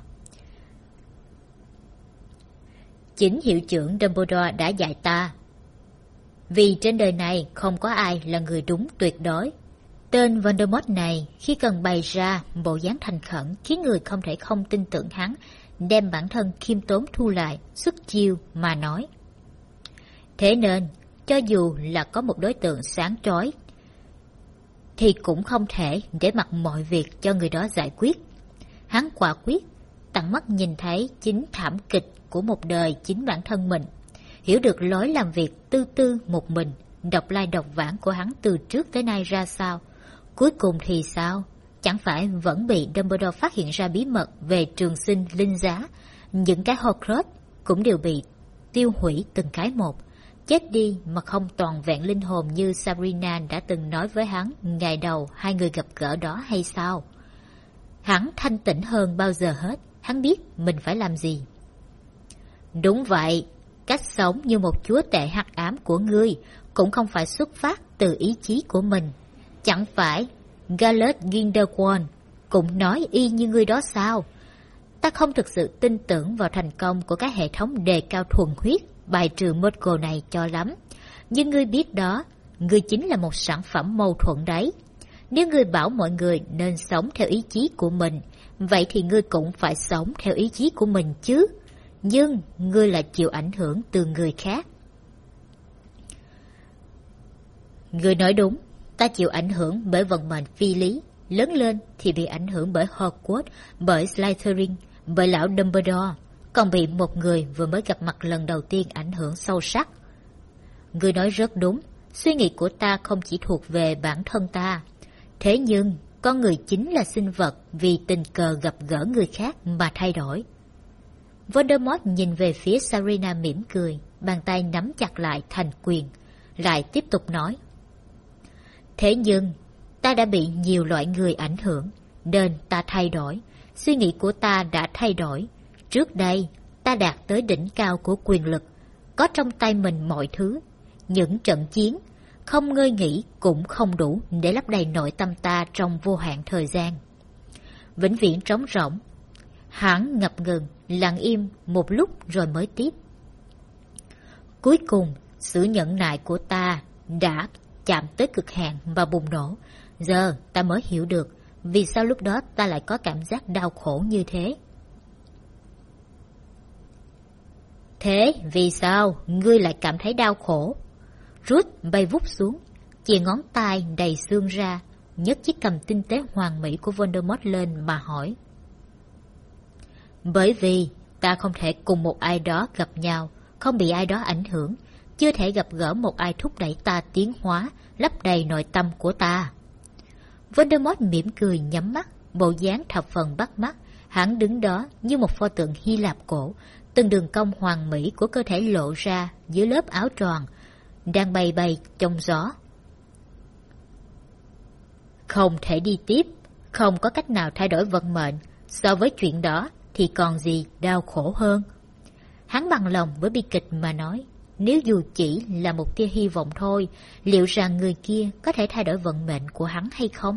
Chính hiệu trưởng Dumbledore đã dạy ta. Vì trên đời này không có ai là người đúng tuyệt đối. Tên Voldemort này khi cần bày ra bộ dáng thành khẩn khiến người không thể không tin tưởng hắn, đem bản thân khiêm tốn thu lại, xuất chiêu mà nói. Thế nên, cho dù là có một đối tượng sáng chói, thì cũng không thể để mặc mọi việc cho người đó giải quyết. Hắn quả quyết, tận mắt nhìn thấy chính thảm kịch của một đời chính bản thân mình, hiểu được lối làm việc tư tư một mình, độc lai độc vãng của hắn từ trước tới nay ra sao. Cuối cùng thì sao? Chẳng phải vẫn bị Dumbledore phát hiện ra bí mật về trường sinh linh giá. Những cái Horcrux cũng đều bị tiêu hủy từng cái một, chết đi mà không toàn vẹn linh hồn như Sabrina đã từng nói với hắn ngày đầu hai người gặp gỡ đó hay sao? Hắn thanh tĩnh hơn bao giờ hết, hắn biết mình phải làm gì. Đúng vậy, cách sống như một chúa tể hắc ám của ngươi cũng không phải xuất phát từ ý chí của mình. Chẳng phải Gellert Grindelwald cũng nói y như ngươi đó sao? ta không thực sự tin tưởng vào thành công của các hệ thống đề cao thuần huyết bài trừ Murgle này cho lắm. Nhưng ngươi biết đó, ngươi chính là một sản phẩm mâu thuẫn đấy. Nếu ngươi bảo mọi người nên sống theo ý chí của mình, vậy thì ngươi cũng phải sống theo ý chí của mình chứ. Nhưng ngươi lại chịu ảnh hưởng từ người khác. Ngươi nói đúng, ta chịu ảnh hưởng bởi vận mệnh phi lý. Lớn lên thì bị ảnh hưởng bởi Hogwarts, bởi Slytherin, bởi lão Dumbledore, còn bị một người vừa mới gặp mặt lần đầu tiên ảnh hưởng sâu sắc. Ngươi nói rất đúng, suy nghĩ của ta không chỉ thuộc về bản thân ta. Thế nhưng, con người chính là sinh vật vì tình cờ gặp gỡ người khác mà thay đổi. Voldemort nhìn về phía Serena mỉm cười, bàn tay nắm chặt lại thành quyền, lại tiếp tục nói. Thế nhưng, ta đã bị nhiều loại người ảnh hưởng, nên ta thay đổi. Suy nghĩ của ta đã thay đổi. Trước đây, ta đạt tới đỉnh cao của quyền lực, có trong tay mình mọi thứ. Những trận chiến, không ngơi nghỉ cũng không đủ để lấp đầy nội tâm ta trong vô hạn thời gian. Vĩnh viễn trống rỗng. Hắn ngập ngừng, lặng im một lúc rồi mới tiếp. Cuối cùng, sự nhẫn nại của ta đã chạm tới cực hạn và bùng nổ. Giờ ta mới hiểu được vì sao lúc đó ta lại có cảm giác đau khổ như thế. Thế vì sao ngươi lại cảm thấy đau khổ? Rút bay vút xuống, chìa ngón tay đầy xương ra, nhấc chiếc cầm tinh tế hoàn mỹ của Voldemort lên mà hỏi. Bởi vì ta không thể cùng một ai đó gặp nhau, không bị ai đó ảnh hưởng, chưa thể gặp gỡ một ai thúc đẩy ta tiến hóa, lấp đầy nội tâm của ta. Voldemort mỉm cười nhắm mắt, bộ dáng thập phần bắt mắt. Hắn đứng đó như một pho tượng Hy Lạp cổ, từng đường cong hoàn mỹ của cơ thể lộ ra dưới lớp áo tròn đang bay bay trong gió. Không thể đi tiếp, không có cách nào thay đổi vận mệnh. So với chuyện đó thì còn gì đau khổ hơn. Hắn bằng lòng với bi kịch mà nói, nếu dù chỉ là một tia hy vọng thôi, liệu rằng người kia có thể thay đổi vận mệnh của hắn hay không?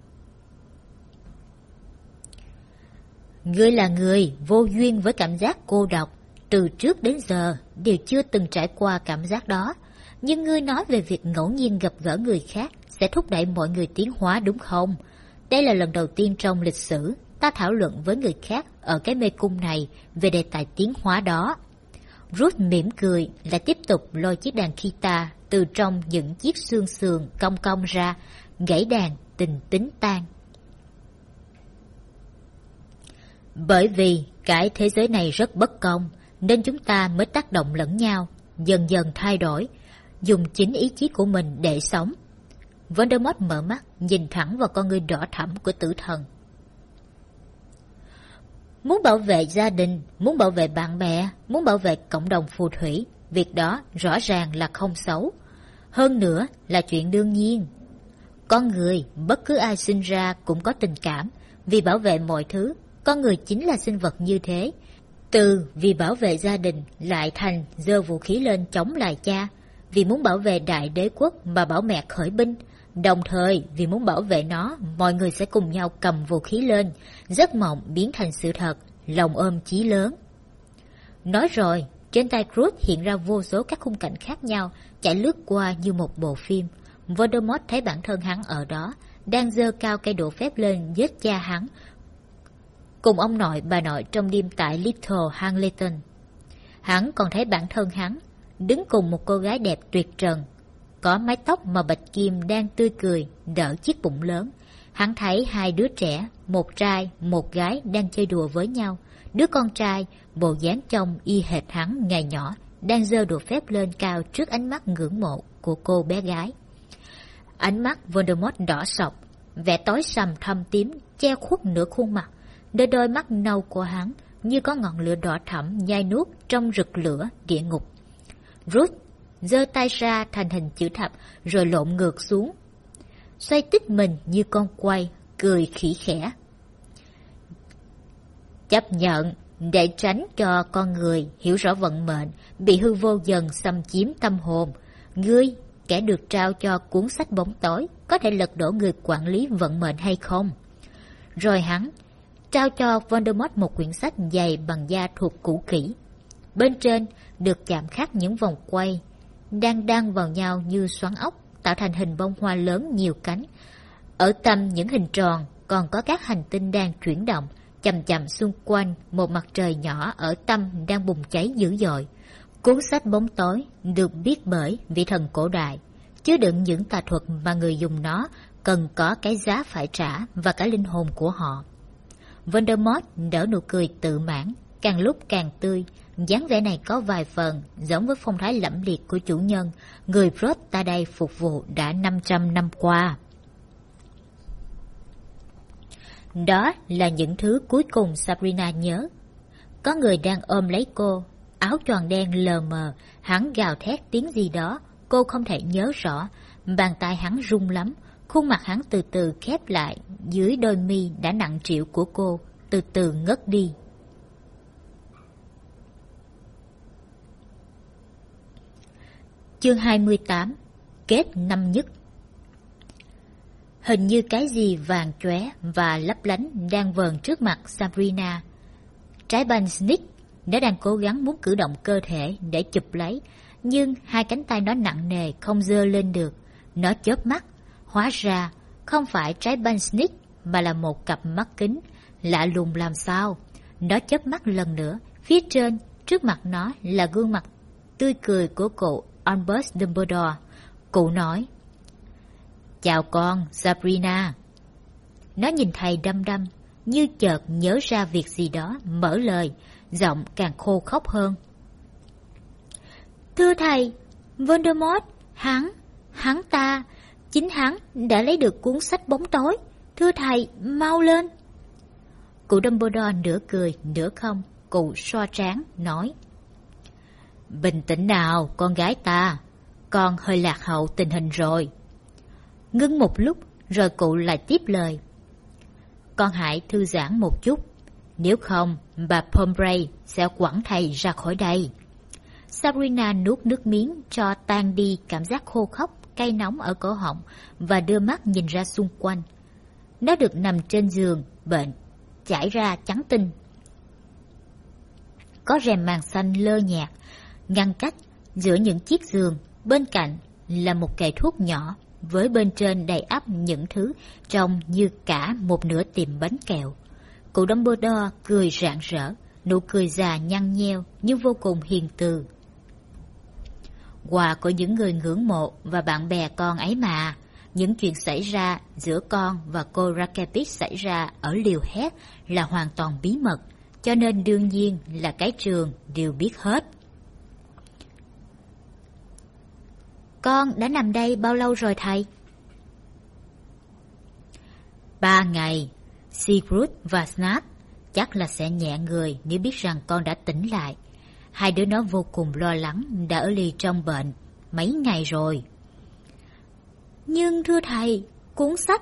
Ngươi là người vô duyên với cảm giác cô độc, từ trước đến giờ đều chưa từng trải qua cảm giác đó. Nhưng ngươi nói về việc ngẫu nhiên gặp gỡ người khác sẽ thúc đẩy mọi người tiến hóa đúng không? Đây là lần đầu tiên trong lịch sử ta thảo luận với người khác ở cái mê cung này về đề tài tiến hóa đó. Ruth mỉm cười lại tiếp tục lôi chiếc đàn guitar từ trong những chiếc xương sườn cong cong ra, gãy đàn tình tính tan. Bởi vì cái thế giới này rất bất công, nên chúng ta mới tác động lẫn nhau, dần dần thay đổi, dùng chính ý chí của mình để sống. Voldemort mở mắt, nhìn thẳng vào con ngươi đỏ thẫm của tử thần. Muốn bảo vệ gia đình, muốn bảo vệ bạn bè, muốn bảo vệ cộng đồng phù thủy, việc đó rõ ràng là không xấu. Hơn nữa là chuyện đương nhiên. Con người, bất cứ ai sinh ra cũng có tình cảm, vì bảo vệ mọi thứ, con người chính là sinh vật như thế. Từ vì bảo vệ gia đình lại thành giơ vũ khí lên chống lại cha, vì muốn bảo vệ đại đế quốc mà bảo mẹ khởi binh. Đồng thời vì muốn bảo vệ nó, mọi người sẽ cùng nhau cầm vũ khí lên, giấc mộng biến thành sự thật, lòng ôm chí lớn. Nói rồi, trên tay Cruz hiện ra vô số các khung cảnh khác nhau, chạy lướt qua như một bộ phim. Voldemort thấy bản thân hắn ở đó, đang giơ cao cây đũa phép lên giết cha hắn, cùng ông nội bà nội trong đêm tại Little Hangleton. Hắn còn thấy bản thân hắn, đứng cùng một cô gái đẹp tuyệt trần, có mái tóc màu bạch kim đang tươi cười, đỡ chiếc bụng lớn. Hắn thấy hai đứa trẻ, một trai, một gái đang chơi đùa với nhau. Đứa con trai, bộ dáng trông y hệt hắn ngày nhỏ, đang giơ đũa phép lên cao trước ánh mắt ngưỡng mộ của cô bé gái. Ánh mắt Voldemort đỏ sọc, vẻ tối sầm thâm tím che khuất nửa khuôn mặt. Đôi mắt nâu của hắn như có ngọn lửa đỏ thẫm nhai nuốt trong rực lửa địa ngục. Rút giơ tay ra thành hình chữ thập rồi lộn ngược xuống, xoay tít mình như con quay, cười khỉ khẽ. Chấp nhận để tránh cho con người hiểu rõ vận mệnh, bị hư vô dần xâm chiếm tâm hồn. Ngươi, kẻ được trao cho cuốn sách bóng tối, có thể lật đổ người quản lý vận mệnh hay không? Rồi hắn trao cho Voldemort một quyển sách dày bằng da thuộc cũ kỹ. Bên trên được chạm khắc những vòng quay đang đan vào nhau như xoắn ốc, tạo thành hình bông hoa lớn nhiều cánh. Ở tâm những hình tròn còn có các hành tinh đang chuyển động, chậm chậm xung quanh một mặt trời nhỏ ở tâm đang bùng cháy dữ dội. Cuốn sách bóng tối được viết bởi vị thần cổ đại, chứa đựng những tà thuật mà người dùng nó cần có cái giá phải trả và cả linh hồn của họ. Voldemort nở nụ cười tự mãn, càng lúc càng tươi. Dáng vẻ này có vài phần giống với phong thái lẫm liệt của chủ nhân, người Rốt ta đây phục vụ đã 500 năm qua. Đó là những thứ cuối cùng Sabrina nhớ. Có người đang ôm lấy cô, áo choàng đen lờ mờ, hắn gào thét tiếng gì đó, cô không thể nhớ rõ. Bàn tay hắn run lắm, khuôn mặt hắn từ từ khép lại, dưới đôi mi đã nặng trĩu của cô, từ từ ngất đi. Chương 28. Kết năm nhất. Hình như cái gì vàng chóe và lấp lánh đang vờn trước mặt Sabrina. Trái banh Snitch, nó đang cố gắng muốn cử động cơ thể để chụp lấy, nhưng hai cánh tay nó nặng nề không giơ lên được. Nó chớp mắt, hóa ra không phải trái banh Snitch mà là một cặp mắt kính, lạ lùng làm sao. Nó chớp mắt lần nữa, phía trên, trước mặt nó là gương mặt tươi cười của cụ Albus Dumbledore. Cụ nói: "Chào con, Sabrina." Nó nhìn thầy đăm đăm, như chợt nhớ ra việc gì đó, mở lời, giọng càng khô khốc hơn. "Thưa thầy, Voldemort, hắn ta, chính hắn đã lấy được cuốn sách bóng tối. Thưa thầy, mau lên." Cụ Dumbledore nửa cười, nửa không. Cụ xoa trán, nói: "Bình tĩnh nào, con gái ta. Con hơi lạc hậu tình hình rồi." Ngưng một lúc, rồi cụ lại tiếp lời: "Con hãy thư giãn một chút. Nếu không, bà Pomfrey sẽ quẳng thầy ra khỏi đây." Sabrina nuốt nước miếng cho tan đi cảm giác khô khốc, cay nóng ở cổ họng và đưa mắt nhìn ra xung quanh. Nó được nằm trên giường bệnh, trải ra trắng tinh. Có rèm màn xanh lơ nhạt ngăn cách giữa những chiếc giường. Bên cạnh là một kệ thuốc nhỏ với bên trên đầy ắp những thứ trông như cả một nửa tiệm bánh kẹo. Cụ Dumbledore cười rạng rỡ, nụ cười già nhăn nheo nhưng vô cùng hiền từ. "Quà của những người ngưỡng mộ và bạn bè con ấy mà. Những chuyện xảy ra giữa con và cô Rakepis xảy ra ở liều hét là hoàn toàn bí mật, cho nên đương nhiên là cái trường đều biết hết." "Con đã nằm đây bao lâu rồi thầy?" 3 ngày. Sigurd và Snap chắc là sẽ nhẹ người nếu biết rằng con đã tỉnh lại. Hai đứa nó vô cùng lo lắng, đã ở lì trong bệnh mấy ngày rồi. "Nhưng thưa thầy, cuốn sách..."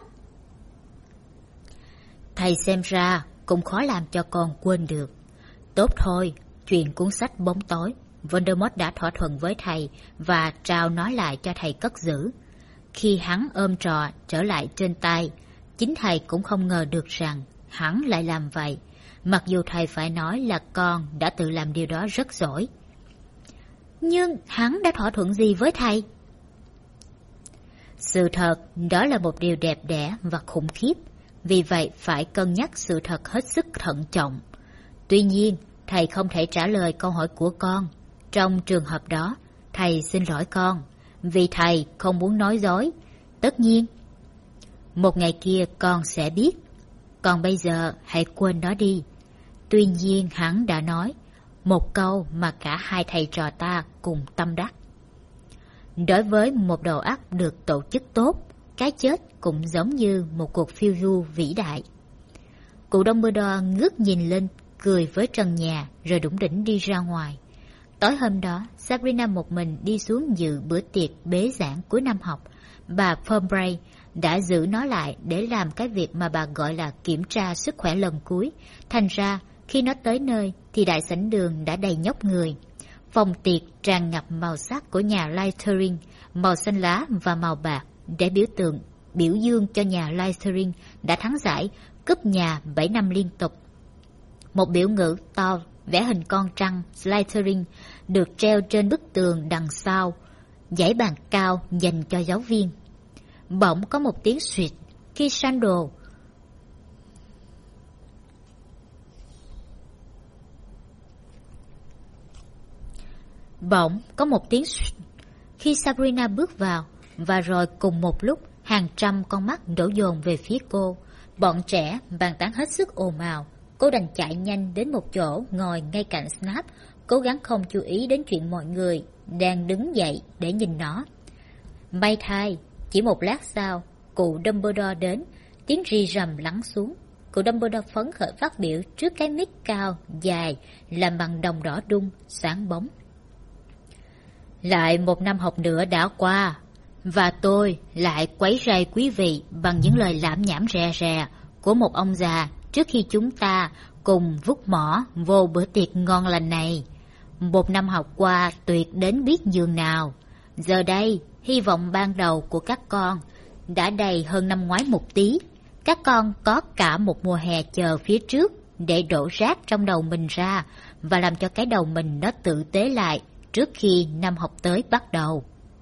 "Thầy xem ra cũng khó làm cho con quên được. Tốt thôi, chuyện cuốn sách bóng tối, Voldemort đã thỏa thuận với thầy và trao nó lại cho thầy cất giữ. Khi hắn ôm trò trở lại trên tay, chính thầy cũng không ngờ được rằng hắn lại làm vậy, mặc dù thầy phải nói là con đã tự làm điều đó rất giỏi." "Nhưng hắn đã thỏa thuận gì với thầy?" "Sự thật đó là một điều đẹp đẽ và khủng khiếp, vì vậy phải cân nhắc sự thật hết sức thận trọng. Tuy nhiên, thầy không thể trả lời câu hỏi của con. Trong trường hợp đó, thầy xin lỗi con, vì thầy không muốn nói dối. Tất nhiên, một ngày kia con sẽ biết. Còn bây giờ hãy quên nó đi." Tuy nhiên hắn đã nói một câu mà cả hai thầy trò ta cùng tâm đắc. Đối với một đầu óc được tổ chức tốt, cái chết cũng giống như một cuộc phiêu du vĩ đại. Cụ Dumbledore ngước nhìn lên, cười với trần nhà, rồi đủng đỉnh đi ra ngoài. Tối hôm đó, Sabrina một mình đi xuống dự bữa tiệc bế giảng cuối năm học. Bà Pomfrey đã giữ nó lại để làm cái việc mà bà gọi là kiểm tra sức khỏe lần cuối. Thành ra, khi nó tới nơi thì đại sảnh đường đã đầy nhóc người. Phòng tiệc tràn ngập màu sắc của nhà Slytherin, màu xanh lá và màu bạc, để biểu dương cho nhà Slytherin đã thắng giải cúp nhà 7 năm liên tục. Một biểu ngữ to vẽ hình con trăng Slytherin được treo trên bức tường đằng sau dãy bàn cao dành cho giáo viên. Bỗng có một tiếng suýt khi Sandal Sabrina bước vào, và rồi cùng một lúc hàng trăm con mắt đổ dồn về phía cô. Bọn trẻ bàn tán hết sức ồn ào. Cô đành chạy nhanh đến một chỗ ngồi ngay cạnh Snape, cố gắng không chú ý đến chuyện mọi người đang đứng dậy để nhìn nó. May thay, chỉ một lát sau, cụ Dumbledore đến, tiếng rì rầm lắng xuống. Cụ Dumbledore phấn khởi phát biểu trước cái mic cao, dài, làm bằng đồng đỏ đung, sáng bóng. Lại một năm học nữa đã qua, và tôi lại quấy rầy quý vị bằng những lời lảm nhảm rè rè của một ông già trước khi chúng ta cùng vút mỏ vô bữa tiệc ngon lành này. Một năm học qua tuyệt đến biết nhường nào. Giờ đây, hy vọng ban đầu của các con đã đầy hơn năm ngoái một tí. Các con có cả một mùa hè chờ phía trước để đổ rác trong đầu mình ra và làm cho cái đầu mình nó tử tế lại trước khi năm học tới bắt đầu.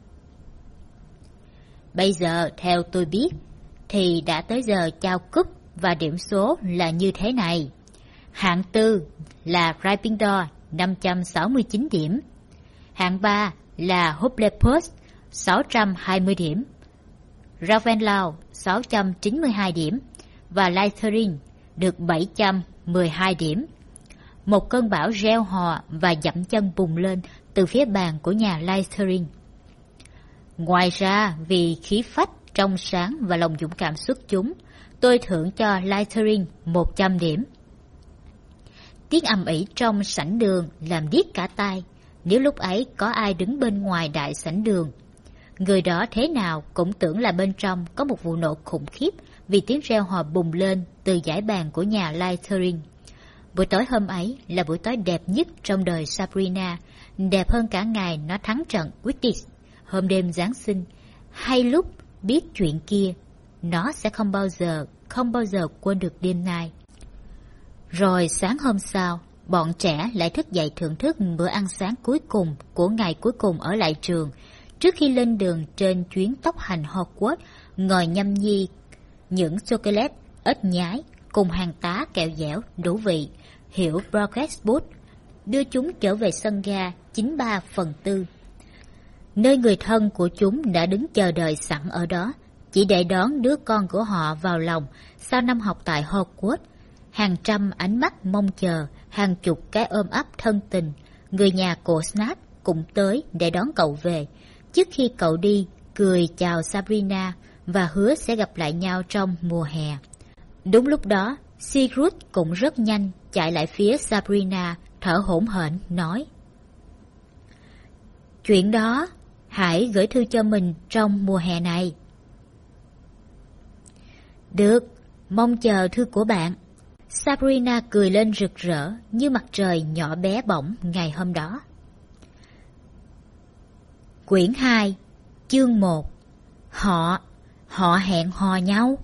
Bây giờ, theo tôi biết, thì đã tới giờ trao cúp và điểm số là như thế này. Hạng tư là Gryffindor 569 điểm. Hạng 3 là Hufflepuff 620 điểm. Ravenclaw 692 điểm. Và Slytherin được 712 điểm. Một cơn bão reo hò và dậm chân bùng lên từ phía bàn của nhà Slytherin. Ngoài ra, vì khí phách, trong sáng và lòng dũng cảm xuất chúng, tôi thưởng cho Slytherin 100 điểm. Tiếng ầm ĩ trong sảnh đường làm điếc cả tai. Nếu lúc ấy có ai đứng bên ngoài đại sảnh đường, người đó thế nào cũng tưởng là bên trong có một vụ nổ khủng khiếp vì tiếng reo hò bùng lên từ dãy bàn của nhà Slytherin. Buổi tối hôm ấy là buổi tối đẹp nhất trong đời Sabrina, đẹp hơn cả ngày nó thắng trận Quidditch hôm đêm Giáng sinh. Hay lúc biết chuyện kia, nó sẽ không bao giờ quên được đêm nay. Rồi sáng hôm sau, bọn trẻ lại thức dậy thưởng thức bữa ăn sáng cuối cùng của ngày cuối cùng ở lại trường, trước khi lên đường trên chuyến tốc hành Hogwarts, ngồi nhâm nhi những chocolate ếch nhái cùng hàng tá kẹo dẻo đủ vị hiệu Brock's Booth, đưa chúng trở về sân ga 93/4, nơi người thân của chúng đã đứng chờ đợi sẵn ở đó, chỉ để đón đứa con của họ vào lòng sau năm học tại Hogwarts. Hàng trăm ánh mắt mong chờ, hàng chục cái ôm ấp thân tình. Người nhà của Snape cũng tới để đón cậu về. Trước khi cậu đi, cười chào Sabrina và hứa sẽ gặp lại nhau trong mùa hè. Đúng lúc đó, Sigrid cũng rất nhanh chạy lại phía Sabrina, thở hổn hển nói: "Chuyện đó, hãy gửi thư cho mình trong mùa hè này." "Được, mong chờ thư của bạn." Sabrina cười lên rực rỡ như mặt trời nhỏ bé bỏng ngày hôm đó. Quyển 2, chương 1. Họ hẹn hò nhau.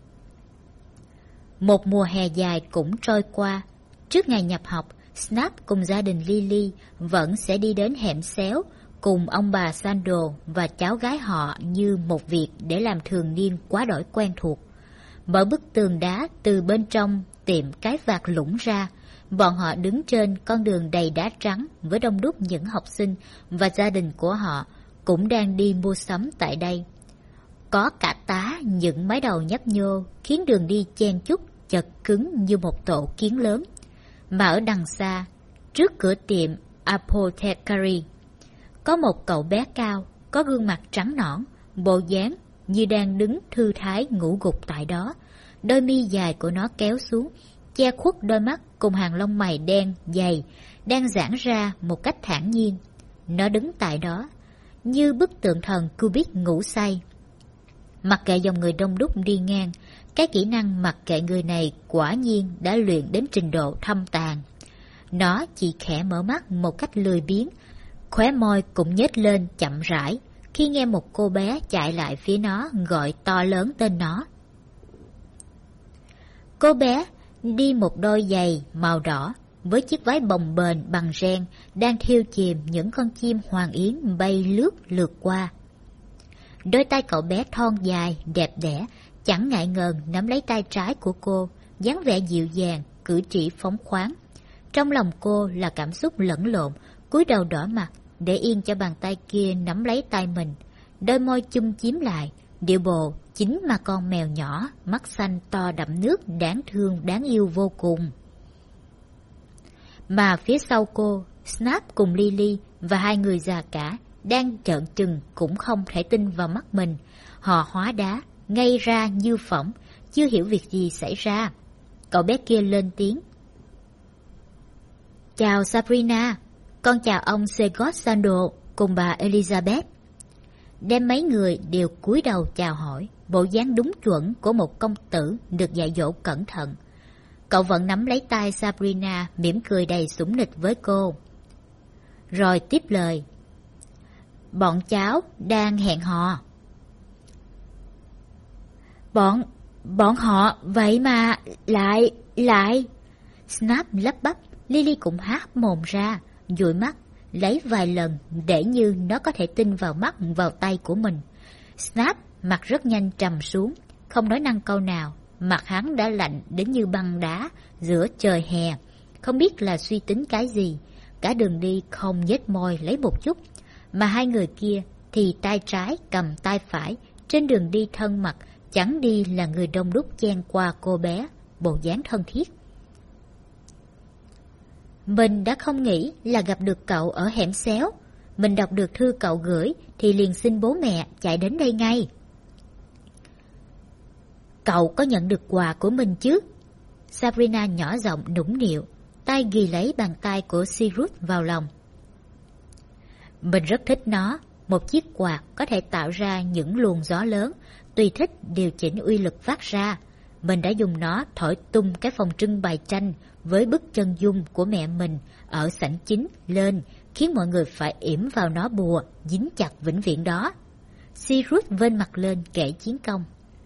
Một mùa hè dài cũng trôi qua. Trước ngày nhập học, Snape cùng gia đình Lily vẫn sẽ đi đến hẻm xéo cùng ông bà Sandal và cháu gái họ như một việc để làm thường niên quá đổi quen thuộc. Mở bức tường đá từ bên trong tiệm cái vạt lũng ra, bọn họ đứng trên con đường đầy đá trắng với đông đúc những học sinh và gia đình của họ cũng đang đi mua sắm tại đây. Có cả tá những mái đầu nhấp nhô khiến đường đi chen chúc chật cứng như một tổ kiến lớn. Mà ở đằng xa, trước cửa tiệm Apothecary, có một cậu bé cao, có gương mặt trắng nõn, bộ dáng như đang đứng thư thái ngủ gục tại đó. Đôi mi dài của nó kéo xuống, che khuất đôi mắt cùng hàng lông mày đen dày đang giãn ra một cách thản nhiên. Nó đứng tại đó như bức tượng thần Cupid ngủ say. Mặc kệ dòng người đông đúc đi ngang, cái kỹ năng mặc kệ người này quả nhiên đã luyện đến trình độ thâm tàn. Nó chỉ khẽ mở mắt một cách lười biếng, khóe môi cũng nhếch lên chậm rãi khi nghe một cô bé chạy lại phía nó gọi to lớn tên nó. Cô bé đi một đôi giày màu đỏ với chiếc váy bồng bềnh bằng ren đang thiêu chìm những con chim hoàng yến bay lướt qua. Đôi tay cậu bé thon dài, đẹp đẽ, chẳng ngại ngần nắm lấy tay trái của cô, dáng vẻ dịu dàng, cử chỉ phóng khoáng. Trong lòng cô là cảm xúc lẫn lộn, cúi đầu đỏ mặt, để yên cho bàn tay kia nắm lấy tay mình. Đôi môi chum chím lại, điệu bộ chính mà con mèo nhỏ, mắt xanh to đậm nước, đáng thương, đáng yêu vô cùng. Mà phía sau cô, Snap cùng Lily và hai người già cả đang trợn trừng cũng không thể tin vào mắt mình. Họ hóa đá, ngây ra như phỏng, chưa hiểu việc gì xảy ra. Cậu bé kia lên tiếng. Chào Sabrina, con chào ông Segot Sando cùng bà Elizabeth. Đem mấy người đều cúi đầu chào hỏi, bộ dáng đúng chuẩn của một công tử được dạy dỗ cẩn thận. Cậu vẫn nắm lấy tay Sabrina, mỉm cười đầy sủng nịch với cô. Rồi tiếp lời. Bọn cháu đang hẹn hò. Bọn họ vậy mà lại. Snap lắp bắp, Lily cũng há mồm ra, dụi mắt, lấy vài lần để như nó có thể tin vào mắt vào tay của mình. Snap mặt rất nhanh trầm xuống, không nói năng câu nào, mặt hắn đã lạnh đến như băng đá giữa trời hè. Không biết là suy tính cái gì, cả đường đi không nhếch môi lấy một chút, mà hai người kia thì tay trái cầm tay phải, trên đường đi thân mật, chẳng đi là người đông đúc chen qua cô bé, bộ dáng thân thiết. Mình đã không nghĩ là gặp được cậu ở hẻm xéo. Mình đọc được thư cậu gửi thì liền xin bố mẹ chạy đến đây ngay. Cậu có nhận được quà của mình chứ? Sabrina nhỏ giọng nũng nịu, tay ghi lấy bàn tay của Cyrus vào lòng. Mình rất thích nó. Một chiếc quạt có thể tạo ra những luồng gió lớn, tùy thích điều chỉnh uy lực phát ra. Mình đã dùng nó thổi tung cái phòng trưng bày tranh với bức chân dung của mẹ mình ở sảnh chính lên, khiến mọi người phải yểm vào nó bùa, dính chặt vĩnh viễn đó. Cyrus vênh mặt lên kể chiến công.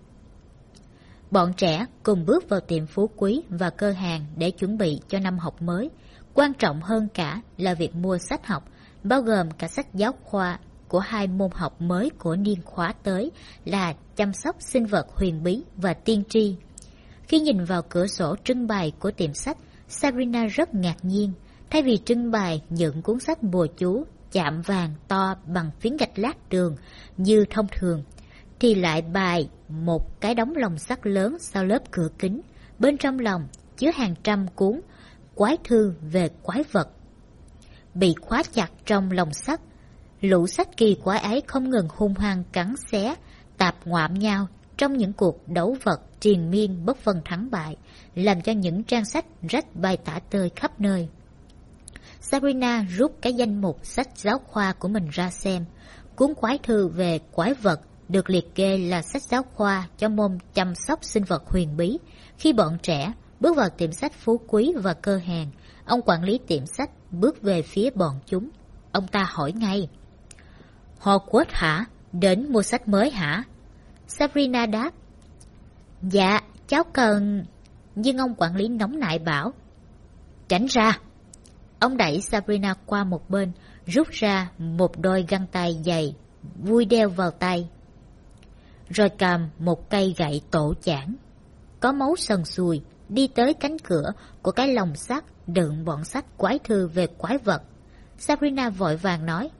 Bọn trẻ cùng bước vào tiệm Phú Quý và Cơ Hàng để chuẩn bị cho năm học mới. Quan trọng hơn cả là việc mua sách học, bao gồm cả sách giáo khoa của hai môn học mới của niên khóa tới là chăm sóc sinh vật huyền bí và tiên tri. Khi nhìn vào cửa sổ trưng bày của tiệm sách, Sabrina rất ngạc nhiên. Thay vì trưng bày những cuốn sách bùa chú chạm vàng to bằng phiến gạch lát tường như thông thường, thì lại bày một cái đống lồng sắt lớn sau lớp cửa kính. Bên trong lồng chứa hàng trăm cuốn quái thư về quái vật bị khóa chặt trong lồng sắt. Lũ sách kỳ quái ấy không ngừng hung hăng cắn xé, tạp ngoạm nhau trong những cuộc đấu vật triền miên bất phân thắng bại, làm cho những trang sách rách bay tả tơi khắp nơi. Sabrina rút cái danh mục sách giáo khoa của mình ra xem. Cuốn quái thư về quái vật được liệt kê là sách giáo khoa cho môn chăm sóc sinh vật huyền bí. Khi bọn trẻ bước vào tiệm sách Phú Quý và Cơ Hàng, ông quản lý tiệm sách bước về phía bọn chúng. Ông ta hỏi ngay. Hogwarts hả? Đến mua sách mới hả? Sabrina đáp. Dạ, cháu cần... Nhưng ông quản lý nóng nảy bảo. Tránh ra! Ông đẩy Sabrina qua một bên, rút ra một đôi găng tay dày, vui đeo vào tay. Rồi cầm một cây gậy tổ chảng, có máu sần sùi, đi tới cánh cửa của cái lồng sắt đựng bọn sách quái thư về quái vật. Sabrina vội vàng nói.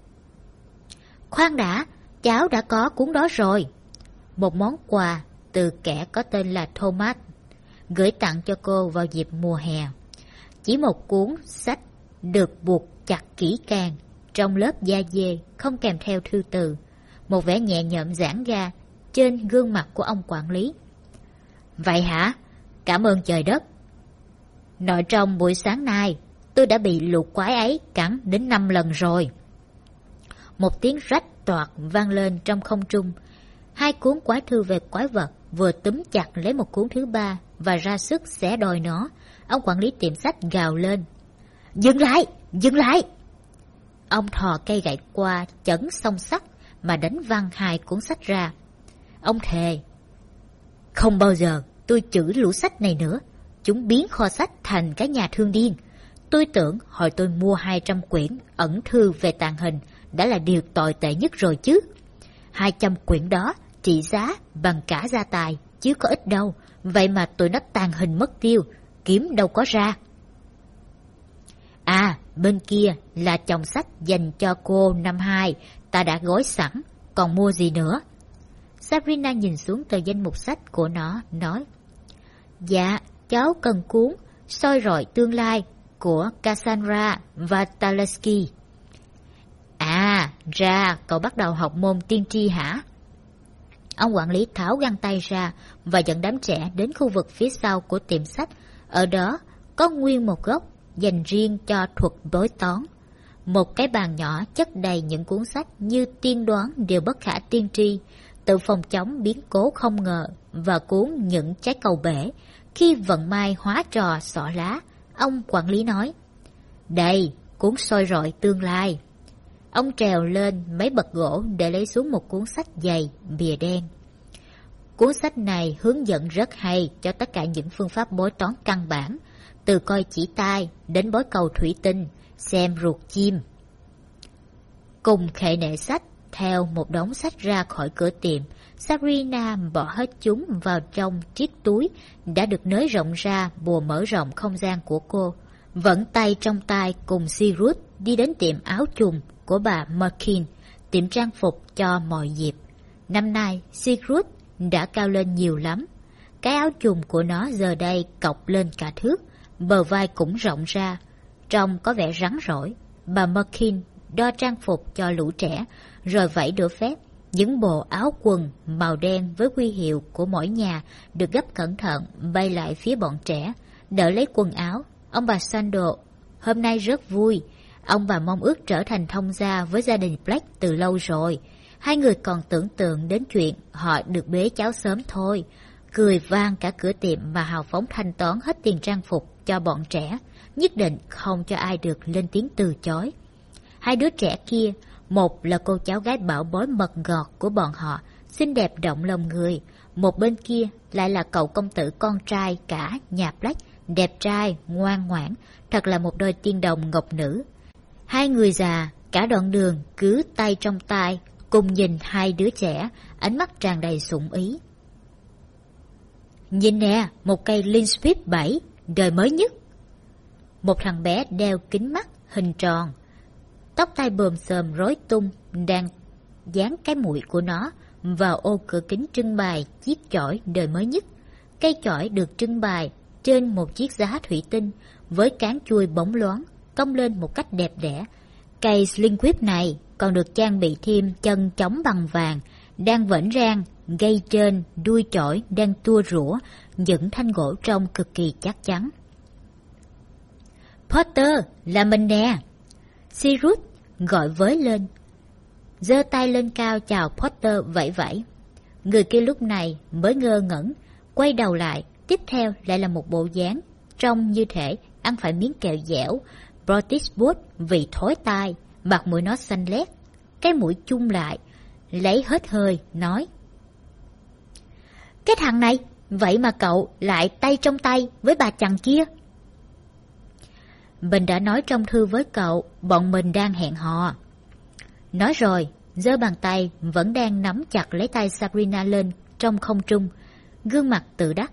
Khoan đã, cháu đã có cuốn đó rồi. Một món quà từ kẻ có tên là Thomas, gửi tặng cho cô vào dịp mùa hè. Chỉ một cuốn sách được buộc chặt kỹ càng, trong lớp da dê, không kèm theo thư từ. Một vẻ nhẹ nhõm giãn ra trên gương mặt của ông quản lý. Vậy hả? Cảm ơn trời đất. Nội trong buổi sáng nay, tôi đã bị lũ quái ấy cắn đến 5 lần rồi. Một tiếng rách toạc vang lên trong không trung. Hai cuốn quái thư về quái vật vừa túm chặt lấy một cuốn thứ ba và ra sức xé đôi nó. Ông quản lý tiệm sách gào lên. Dừng lại! Dừng lại! Ông thò cây gậy qua chấn song sắt mà đánh văng hai cuốn sách ra. Ông thề. Không bao giờ tôi chửi lũ sách này nữa. Chúng biến kho sách thành cái nhà thương điên. Tôi tưởng hồi tôi mua 200 quyển ẩn thư về tàng hình đã là điều tồi tệ nhất rồi chứ. 200 quyển đó trị giá bằng cả gia tài, chứ có ít đâu. Vậy mà tụi nó tàng hình mất tiêu, kiếm đâu có ra. À, bên kia là chồng sách dành cho cô năm 2, ta đã gói sẵn, còn mua gì nữa? Sabrina nhìn xuống tờ danh mục sách của nó, nói: Dạ, cháu cần cuốn Soi rọi tương lai của Cassandra và Talesky. À, ra cậu bắt đầu học môn tiên tri hả? Ông quản lý tháo găng tay ra và dẫn đám trẻ đến khu vực phía sau của tiệm sách. Ở đó có nguyên một góc dành riêng cho thuật bói toán. Một cái bàn nhỏ chất đầy những cuốn sách như tiên đoán điều bất khả tiên tri, tự phòng chống biến cố không ngờ và cuốn những trái cầu bể khi vận may hóa trò xỏ lá. Ông quản lý nói: Đây, cuốn Soi rọi tương lai. Ông trèo lên mấy bậc gỗ để lấy xuống một cuốn sách dày, bìa đen. Cuốn sách này hướng dẫn rất hay cho tất cả những phương pháp bói toán căn bản, từ coi chỉ tay đến bói cầu thủy tinh, xem ruột chim. Cùng khệ nệ sách theo một đống sách ra khỏi cửa tiệm, Sabrina bỏ hết chúng vào trong chiếc túi đã được nới rộng ra bùa mở rộng không gian của cô, vẫn tay trong tay cùng Cyrus đi đến tiệm áo chùm của bà Merkin, tiệm trang phục cho mọi dịp. Năm nay, Cyrus đã cao lên nhiều lắm. Cái áo chùm của nó giờ đây cọc lên cả thước, bờ vai cũng rộng ra, trông có vẻ rắn rỏi. Bà Merkin đo trang phục cho lũ trẻ, rồi vẫy đũa phép. Những bộ áo quần màu đen với huy hiệu của mỗi nhà được gấp cẩn thận bay lại phía bọn trẻ, đỡ lấy quần áo. Ông bà Sandal hôm nay rất vui. Ông bà mong ước trở thành thông gia với gia đình Black từ lâu rồi. Hai người còn tưởng tượng đến chuyện họ được bế cháu sớm thôi. Cười vang cả cửa tiệm mà hào phóng thanh toán hết tiền trang phục cho bọn trẻ, nhất định không cho ai được lên tiếng từ chối. Hai đứa trẻ kia, một là cô cháu gái bảo bối mật ngọt của bọn họ, xinh đẹp động lòng người. Một bên kia lại là cậu công tử con trai cả nhà Black, đẹp trai, ngoan ngoãn, thật là một đôi tiên đồng ngọc nữ. Hai người già cả đoạn đường cứ tay trong tay cùng nhìn hai đứa trẻ, ánh mắt tràn đầy sủng ý. Nhìn nè, một cây Linspeed 7, đời mới nhất. Một thằng bé đeo kính mắt hình tròn, tóc tai bồm xồm rối tung, đang dán cái mũi của nó vào ô cửa kính trưng bày chiếc chổi đời mới nhất. Cây chổi được trưng bày trên một chiếc giá thủy tinh với cán chuôi bóng loáng cong lên một cách đẹp đẽ. Cây sling whip này còn được trang bị thêm chân chống bằng vàng đang vểnh rang gây trên đuôi chổi đang tua rũa những thanh gỗ trông cực kỳ chắc chắn. Potter, là mình nè! Cyrus gọi với lên, giơ tay lên cao chào Potter vẫy vẫy. Người kia lúc này mới ngơ ngẩn, quay đầu lại, tiếp theo lại là một bộ dáng trông như thể ăn phải miếng kẹo dẻo, British Boot vị thối tai, mặt mũi nó xanh lét, cái mũi chung lại, lấy hết hơi, nói: Cái thằng này, vậy mà cậu lại tay trong tay với bà chằn kia. Mình đã nói trong thư với cậu, bọn mình đang hẹn hò. Nói rồi, giơ bàn tay vẫn đang nắm chặt lấy tay Sabrina lên trong không trung, gương mặt tự đắc.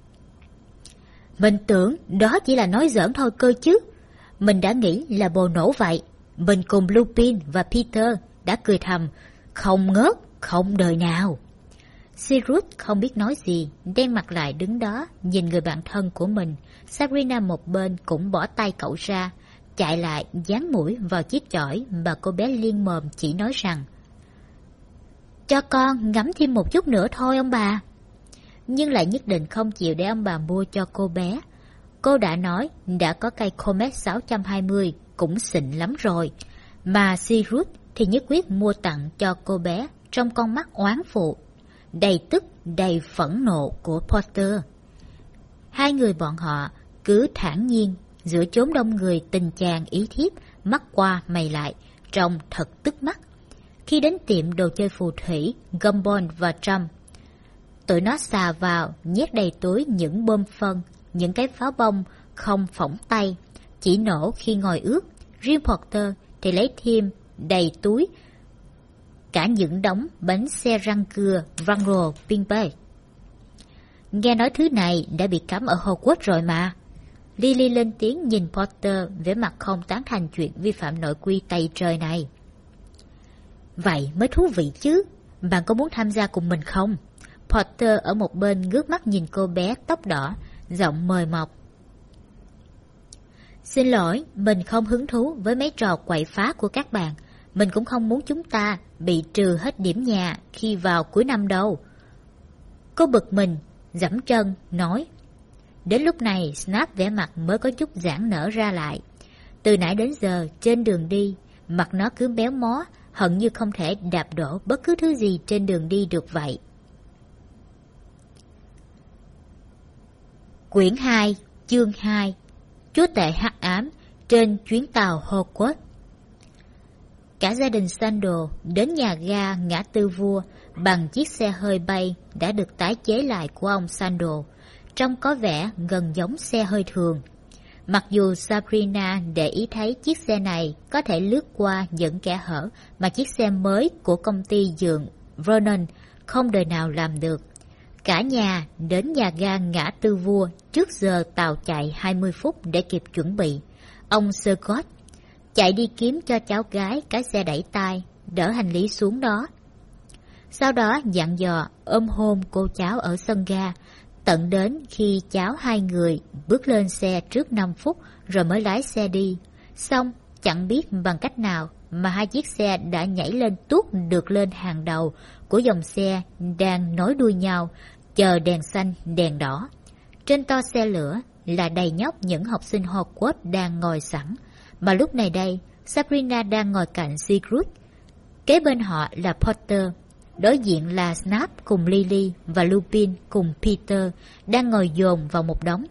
Mình tưởng đó chỉ là nói giỡn thôi cơ chứ. Mình đã nghĩ là bồ nổ vậy. Mình cùng Lupin và Peter đã cười thầm, không ngớt, không đời nào. Cyrus không biết nói gì, đen mặt lại đứng đó, nhìn người bạn thân của mình. Sabrina một bên cũng bỏ tay cậu ra, chạy lại dán mũi vào chiếc chổi mà cô bé liên mồm chỉ nói rằng: Cho con ngắm thêm một chút nữa thôi ông bà. Nhưng lại nhất định không chịu để ông bà mua cho cô bé. Cô đã nói đã có cây Comet 620 cũng xịn lắm rồi, mà Cyrus thì nhất quyết mua tặng cho cô bé trong con mắt oán phụ, đầy tức đầy phẫn nộ của Potter. Hai người bọn họ cứ thản nhiên giữa chốn đông người tình chàng ý thiếp, mắt qua mày lại, trông thật tức mắt. Khi đến tiệm đồ chơi phù thủy Gumball và Trump, tụi nó xà vào, nhét đầy túi những bơm phân, những cái pháo bông không phỏng tay, chỉ nổ khi ngồi ướt. Riêng Porter thì lấy thêm đầy túi cả những đống bánh xe răng cưa Vanro Pinbay. Nghe nói thứ này đã bị cấm ở Hogwarts rồi mà. Lily lên tiếng nhìn Potter vẻ mặt không tán thành chuyện vi phạm nội quy tày trời này. Vậy mới thú vị chứ. Bạn có muốn tham gia cùng mình không? Potter ở một bên ngước mắt nhìn cô bé tóc đỏ, giọng mời mọc. Xin lỗi, mình không hứng thú với mấy trò quậy phá của các bạn. Mình cũng không muốn chúng ta bị trừ hết điểm nhà khi vào cuối năm đâu. Cô bực mình, giẫm chân, nói. Đến lúc này, Snape vẻ mặt mới có chút giãn nở ra lại. Từ nãy đến giờ, trên đường đi, mặt nó cứ méo mó, hận như không thể đạp đổ bất cứ thứ gì trên đường đi được vậy. Quyển 2, chương 2. Chúa tể hắc ám trên chuyến tàu Hogwarts. Cả gia đình Sandal đến nhà ga ngã tư Vua bằng chiếc xe hơi bay đã được tái chế lại của ông Sandal, trông có vẻ gần giống xe hơi thường. Mặc dù Sabrina để ý thấy chiếc xe này có thể lướt qua những kẽ hở mà chiếc xe mới của công ty dường Vernon không đời nào làm được. Cả nhà đến nhà ga ngã tư Vua trước giờ tàu chạy 20 phút để kịp chuẩn bị. Ông Scott chạy đi kiếm cho cháu gái cái xe đẩy tay, đỡ hành lý xuống đó. Sau đó dặn dò ôm hôn cô cháu ở sân ga, tận đến khi cháu hai người bước lên xe trước 5 phút rồi mới lái xe đi. Xong, chẳng biết bằng cách nào mà hai chiếc xe đã nhảy lên tuốt được lên hàng đầu của dòng xe đang nối đuôi nhau, chờ đèn xanh, đèn đỏ. Trên toa xe lửa là đầy nhóc những học sinh Hogwarts đang ngồi sẵn, mà lúc này đây, Sabrina đang ngồi cạnh Sigrid. Kế bên họ là Potter, đối diện là Snape cùng Lily và Lupin cùng Peter đang ngồi dồn vào một đống.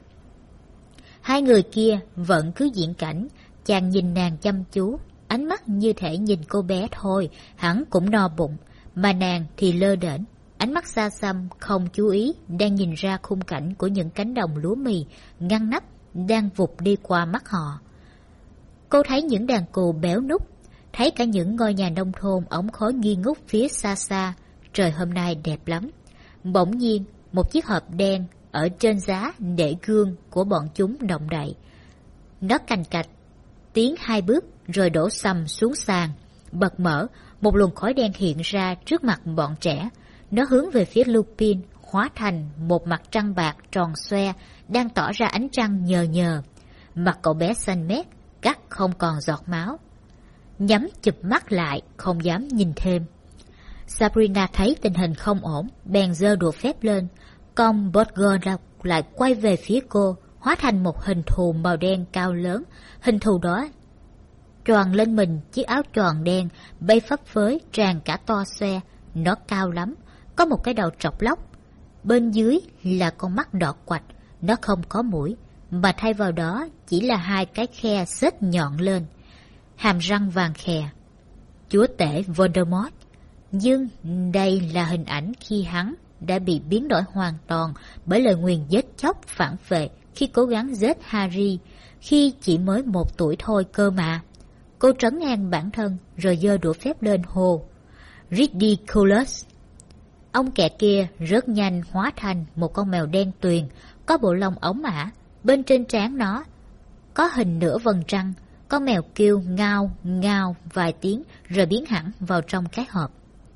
Hai người kia vẫn cứ diễn cảnh, chàng nhìn nàng chăm chú, ánh mắt như thể nhìn cô bé thôi, hẳn cũng no bụng, mà nàng thì lơ đễnh, ánh mắt xa xăm không chú ý đang nhìn ra khung cảnh của những cánh đồng lúa mì ngăn nắp đang vụt đi qua mắt họ. Cô thấy những đàn cừu béo núc, thấy cả những ngôi nhà nông thôn ống khói nghi ngút phía xa xa. Trời hôm nay đẹp lắm. Bỗng nhiên, một chiếc hộp đen ở trên giá để gương của bọn chúng động đậy. Nó cành cạch, tiến 2 bước rồi đổ sầm xuống sàn. Bật mở, một luồng khói đen hiện ra trước mặt bọn trẻ. Nó hướng về phía Lupin, hóa thành một mặt trăng bạc tròn xoe đang tỏ ra ánh trăng nhờ nhờ. Mặt cậu bé xanh mét, cắt không còn giọt máu. Nhắm chụp mắt lại, không dám nhìn thêm. Sabrina thấy tình hình không ổn, bèn giơ đũa phép lên. Con Bodger lại quay về phía cô, hóa thành một hình thù màu đen cao lớn. Hình thù đó choàng lên mình chiếc áo choàng đen, bay phấp phới tràn cả to xe. Nó cao lắm, có một cái đầu trọc lóc. Bên dưới là con mắt đỏ quạch, nó không có mũi, mà thay vào đó chỉ là 2 cái khe xếch nhọn lên. Hàm răng vàng khè. Chúa tể Voldemort. Nhưng đây là hình ảnh khi hắn đã bị biến đổi hoàn toàn bởi lời nguyền giết chóc phản vệ khi cố gắng giết Harry khi chỉ mới 1 tuổi thôi cơ mà. Cô trấn an bản thân rồi giơ đũa phép lên hô Ridiculous. Ông kẹ kia rất nhanh hóa thành một con mèo đen tuyền, có bộ lông ống ả, bên trên trán nó có hình nửa vầng trăng. Con mèo kêu ngao ngao vài tiếng rồi biến hẳn vào trong cái hộp.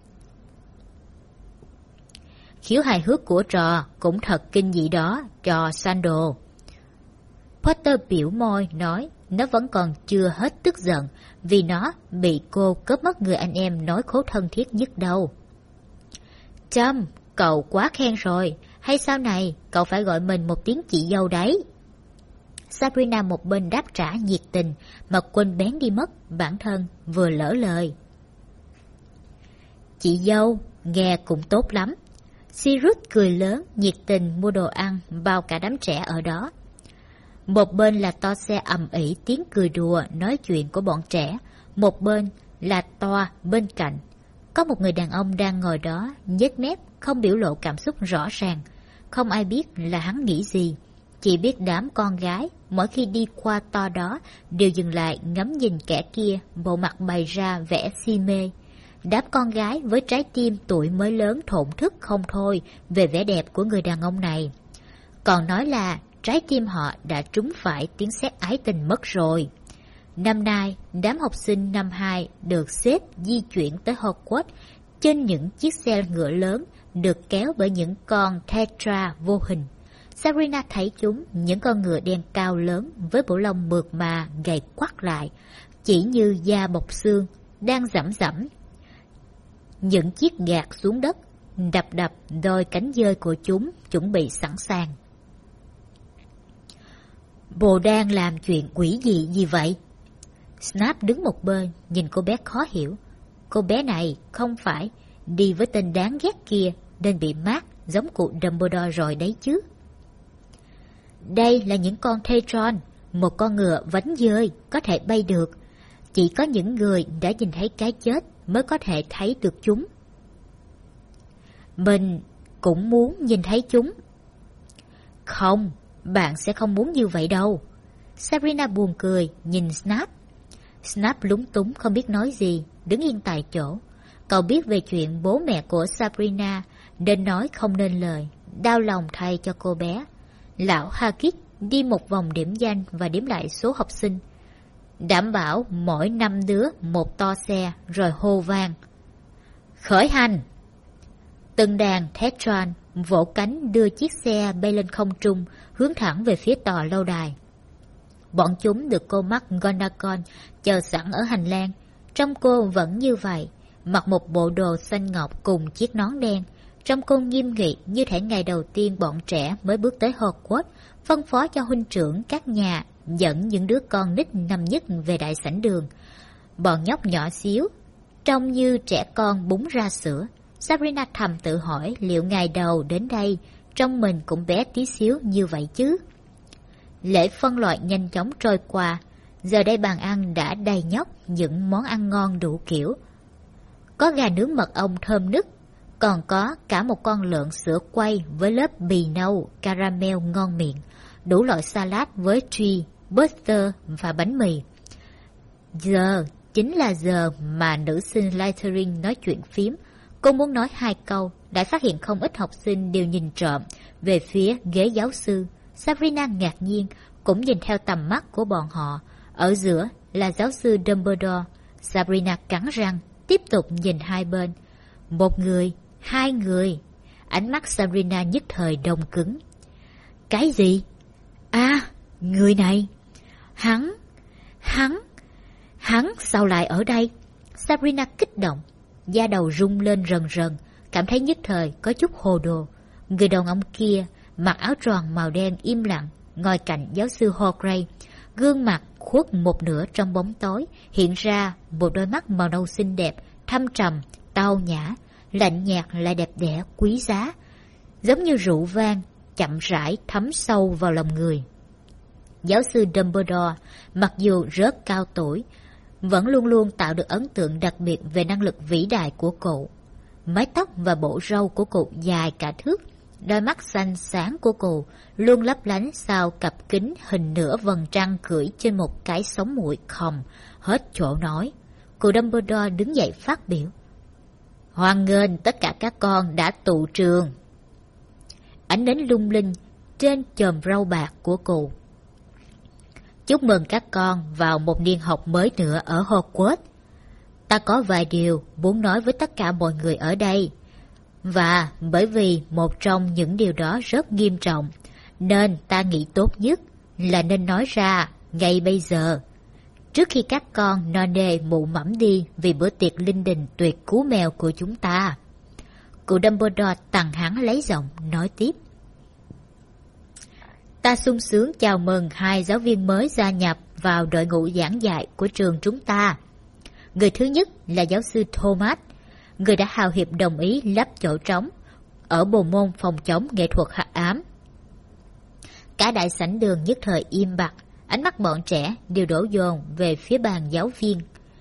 Khiếu hài hước của trò cũng thật kinh dị đó, trò Sandal. Potter biểu môi nói nó vẫn còn chưa hết tức giận vì nó bị cô cướp mất người anh em nói khố thân thiết nhất đâu. Trâm, cậu quá khen rồi, hay sau này cậu phải gọi mình một tiếng chị dâu đấy. Sabrina một bên đáp trả nhiệt tình mà quên bén đi mất bản thân vừa lỡ lời. Chị dâu, nghe cũng tốt lắm. Sirius cười lớn, nhiệt tình mua đồ ăn bao cả đám trẻ ở đó. Một bên là toa xe ầm ĩ tiếng cười đùa nói chuyện của bọn trẻ, một bên là toa bên cạnh. Có một người đàn ông đang ngồi đó, nhếch mép, không biểu lộ cảm xúc rõ ràng. Không ai biết là hắn nghĩ gì. Chỉ biết đám con gái, mỗi khi đi qua to đó, đều dừng lại ngắm nhìn kẻ kia, bộ mặt bày ra vẻ si mê. Đám con gái với trái tim tuổi mới lớn thổn thức không thôi về vẻ đẹp của người đàn ông này. Còn nói là trái tim họ đã trúng phải tiếng sét ái tình mất rồi. Năm nay, đám học sinh năm 2 được xếp di chuyển tới Hogwarts trên những chiếc xe ngựa lớn được kéo bởi những con Tetra vô hình. Sabrina thấy chúng, những con ngựa đen cao lớn với bộ lông mượt mà gầy quắt lại, chỉ như da bọc xương, đang dẫm dẫm. Những chiếc gạt xuống đất, đập đập đôi cánh dơi của chúng chuẩn bị sẵn sàng. Bồ đang làm chuyện quỷ dị gì vậy? Snape đứng một bên, nhìn cô bé khó hiểu. Cô bé này không phải đi với tên đáng ghét kia nên bị mát giống cụ Dumbledore rồi đấy chứ. Đây là những con Tetron, một con ngựa vánh dơi có thể bay được. Chỉ có những người đã nhìn thấy cái chết mới có thể thấy được chúng. Mình cũng muốn nhìn thấy chúng. Không, bạn sẽ không muốn như vậy đâu. Sabrina buồn cười, nhìn Snape. Snape lúng túng không biết nói gì, đứng yên tại chỗ. Cậu biết về chuyện bố mẹ của Sabrina, nên nói không nên lời, đau lòng thay cho cô bé. Lão Hagrid đi một vòng điểm danh và đếm lại số học sinh. Đảm bảo mỗi 5 đứa một to xe rồi hô vang. Khởi hành! Từng đàn Tetran vỗ cánh đưa chiếc xe bay lên không trung, hướng thẳng về phía tòa lâu đài. Bọn chúng được cô McGonagall chờ sẵn ở hành lang. Trông cô vẫn như vậy, mặc một bộ đồ xanh ngọc cùng chiếc nón đen. Trông cô nghiêm nghị như thể ngày đầu tiên bọn trẻ mới bước tới Hogwarts, phân phó cho huynh trưởng các nhà dẫn những đứa con nít năm nhất về đại sảnh đường. Bọn nhóc nhỏ xíu, trông như trẻ con búng ra sữa. Sabrina thầm tự hỏi liệu ngày đầu đến đây trông mình cũng bé tí xíu như vậy chứ. Lễ phân loại nhanh chóng trôi qua. Giờ đây bàn ăn đã đầy nhóc những món ăn ngon đủ kiểu. Có gà nướng mật ong thơm nức, còn có cả một con lợn sữa quay với lớp bì nâu caramel ngon miệng, đủ loại salad với cheese, butter và bánh mì. Giờ chính là giờ mà nữ sinh Slytherin nói chuyện phím. Cô muốn nói 2 câu, đã phát hiện không ít học sinh đều nhìn trộm về phía ghế giáo sư. Sabrina ngạc nhiên, cũng nhìn theo tầm mắt của bọn họ. Ở giữa là giáo sư Dumbledore. Sabrina cắn răng, tiếp tục nhìn hai bên. Một người, 2 người. Ánh mắt Sabrina nhất thời đông cứng. Cái gì? À, người này. Hắn sao lại ở đây? Sabrina kích động, da đầu rung lên rần rần, cảm thấy nhất thời có chút hồ đồ. Người đàn ông kia mặc áo tròn màu đen im lặng ngồi cạnh giáo sư Horcrux, gương mặt khuất một nửa trong bóng tối, hiện ra một đôi mắt màu nâu xinh đẹp, thâm trầm, tao nhã, lạnh nhạt lại đẹp đẽ quý giá, giống như rượu vang chậm rãi thấm sâu vào lòng người. Giáo sư Dumbledore mặc dù rất cao tuổi, vẫn luôn luôn tạo được ấn tượng đặc biệt về năng lực vĩ đại của cụ. Mái tóc và bộ râu của cụ dài cả thước, đôi mắt xanh sáng của cụ luôn lấp lánh sau cặp kính hình nửa vầng trăng cưỡi trên một cái sống mũi khòng, hết chỗ nói. Cụ Dumbledore đứng dậy phát biểu. Hoan nghênh tất cả các con đã tụ trường. Ánh nến lung linh trên chòm râu bạc của cụ. Chúc mừng các con vào một niên học mới nữa ở Hogwarts. Ta có vài điều muốn nói với tất cả mọi người ở đây. Và bởi vì một trong những điều đó rất nghiêm trọng, nên ta nghĩ tốt nhất là nên nói ra ngay bây giờ, trước khi các con no nê mụ mẫm đi vì bữa tiệc linh đình tuyệt cú mèo của chúng ta. Cụ Dumbledore tằng hắng lấy giọng nói tiếp. Ta sung sướng chào mừng 2 giáo viên mới gia nhập vào đội ngũ giảng dạy của trường chúng ta. Người thứ nhất là giáo sư Thomas, người đã hào hiệp đồng ý lấp chỗ trống ở bộ môn phòng chống nghệ thuật hắc ám. Cả đại sảnh đường nhất thời im bặt, ánh mắt bọn trẻ đều đổ dồn về phía bàn giáo viên.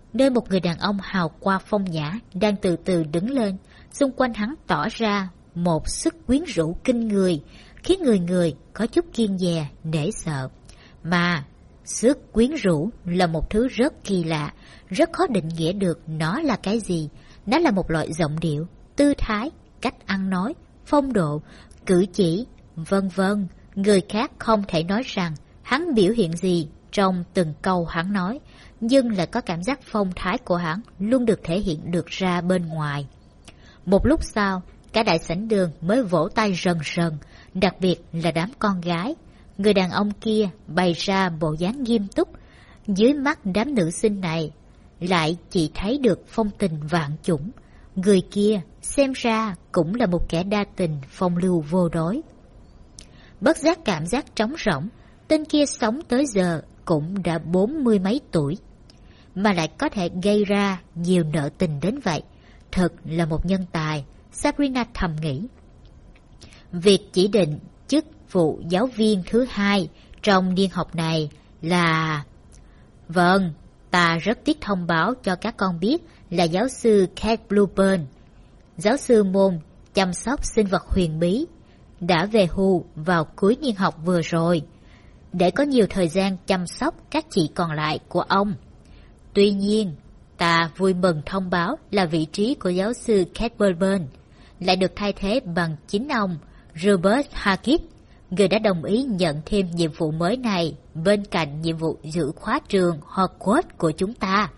nơi một người đàn ông hào quang phong nhã đang từ từ đứng lên, xung quanh hắn tỏ ra một sức quyến rũ kinh người, khiến người người có chút kiêng dè, nể sợ. Mà sức quyến rũ là một thứ rất kỳ lạ, rất khó định nghĩa được nó là cái gì. Nó là một loại giọng điệu, tư thái, cách ăn nói, phong độ, cử chỉ, vân vân. Người khác không thể nói rằng hắn biểu hiện gì trong từng câu hắn nói, nhưng lại có cảm giác phong thái của hắn luôn được thể hiện được ra bên ngoài. Một lúc sau, cả đại sảnh đường mới vỗ tay rần rần, đặc biệt là đám con gái. Người đàn ông kia bày ra bộ dáng nghiêm túc, dưới mắt đám nữ sinh này lại chỉ thấy được phong tình vạn chủng. Người kia xem ra cũng là một kẻ đa tình phong lưu vô đối. Bất giác cảm giác trống rỗng, tên kia sống tới giờ cũng đã 40 mấy tuổi, mà lại có thể gây ra nhiều nợ tình đến vậy. Thật là một nhân tài, Sabrina thầm nghĩ. Việc chỉ định chức vụ giáo viên thứ hai trong niên học này là... Vâng, ta rất tiếc thông báo cho các con biết là giáo sư Kate Blueburn, giáo sư môn chăm sóc sinh vật huyền bí, đã về hưu vào cuối niên học vừa rồi, để có nhiều thời gian chăm sóc các chị còn lại của ông. Tuy nhiên, ta vui mừng thông báo là vị trí của giáo sư Kate Blueburn lại được thay thế bằng chính ông Robert Hagrid, người đã đồng ý nhận thêm nhiệm vụ mới này bên cạnh nhiệm vụ giữ khóa trường Hogwarts của chúng ta.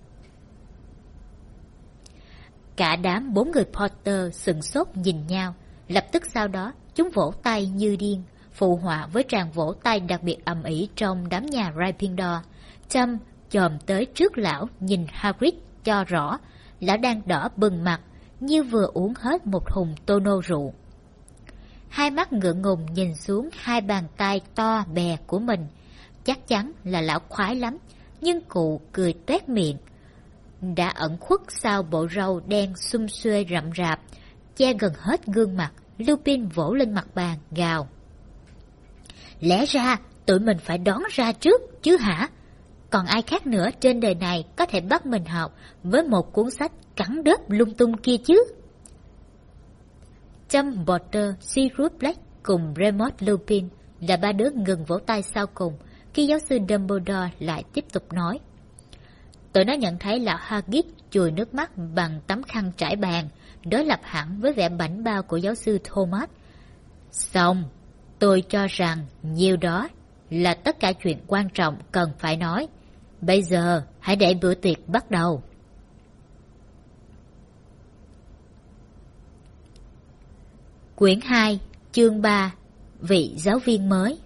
Cả đám 4 người Potter sửng sốt nhìn nhau, lập tức sau đó chúng vỗ tay như điên, phụ họa với tràng vỗ tay đặc biệt ầm ĩ trong đám nhà Gryffindor. Trâm chồm tới trước lão nhìn Hagrid cho rõ, lão đang đỏ bừng mặt như vừa uống hết một thùng tonneau rượu. Hai mắt ngượng ngùng nhìn xuống hai bàn tay to bè của mình. Chắc chắn là lão khoái lắm, nhưng cụ cười toét miệng. Đã ẩn khuất sau bộ râu đen xum xuê rậm rạp, che gần hết gương mặt. Lupin vỗ lên mặt bàn, gào. Lẽ ra tụi mình phải đón ra trước chứ hả? Còn ai khác nữa trên đời này có thể bắt mình học với một cuốn sách cắn đớp lung tung kia chứ? Tom Potter, Sirius Black cùng Remus Lupin là ba đứa ngừng vỗ tay sau cùng, khi giáo sư Dumbledore lại tiếp tục nói. Tụi nó nhận thấy lão Hagrid chùi nước mắt bằng tấm khăn trải bàn, đối lập hẳn với vẻ bảnh bao của giáo sư Thomas. Xong, tôi cho rằng nhiều đó là tất cả chuyện quan trọng cần phải nói. Bây giờ, hãy để bữa tiệc bắt đầu. Quyển 2, chương 3, vị giáo viên mới.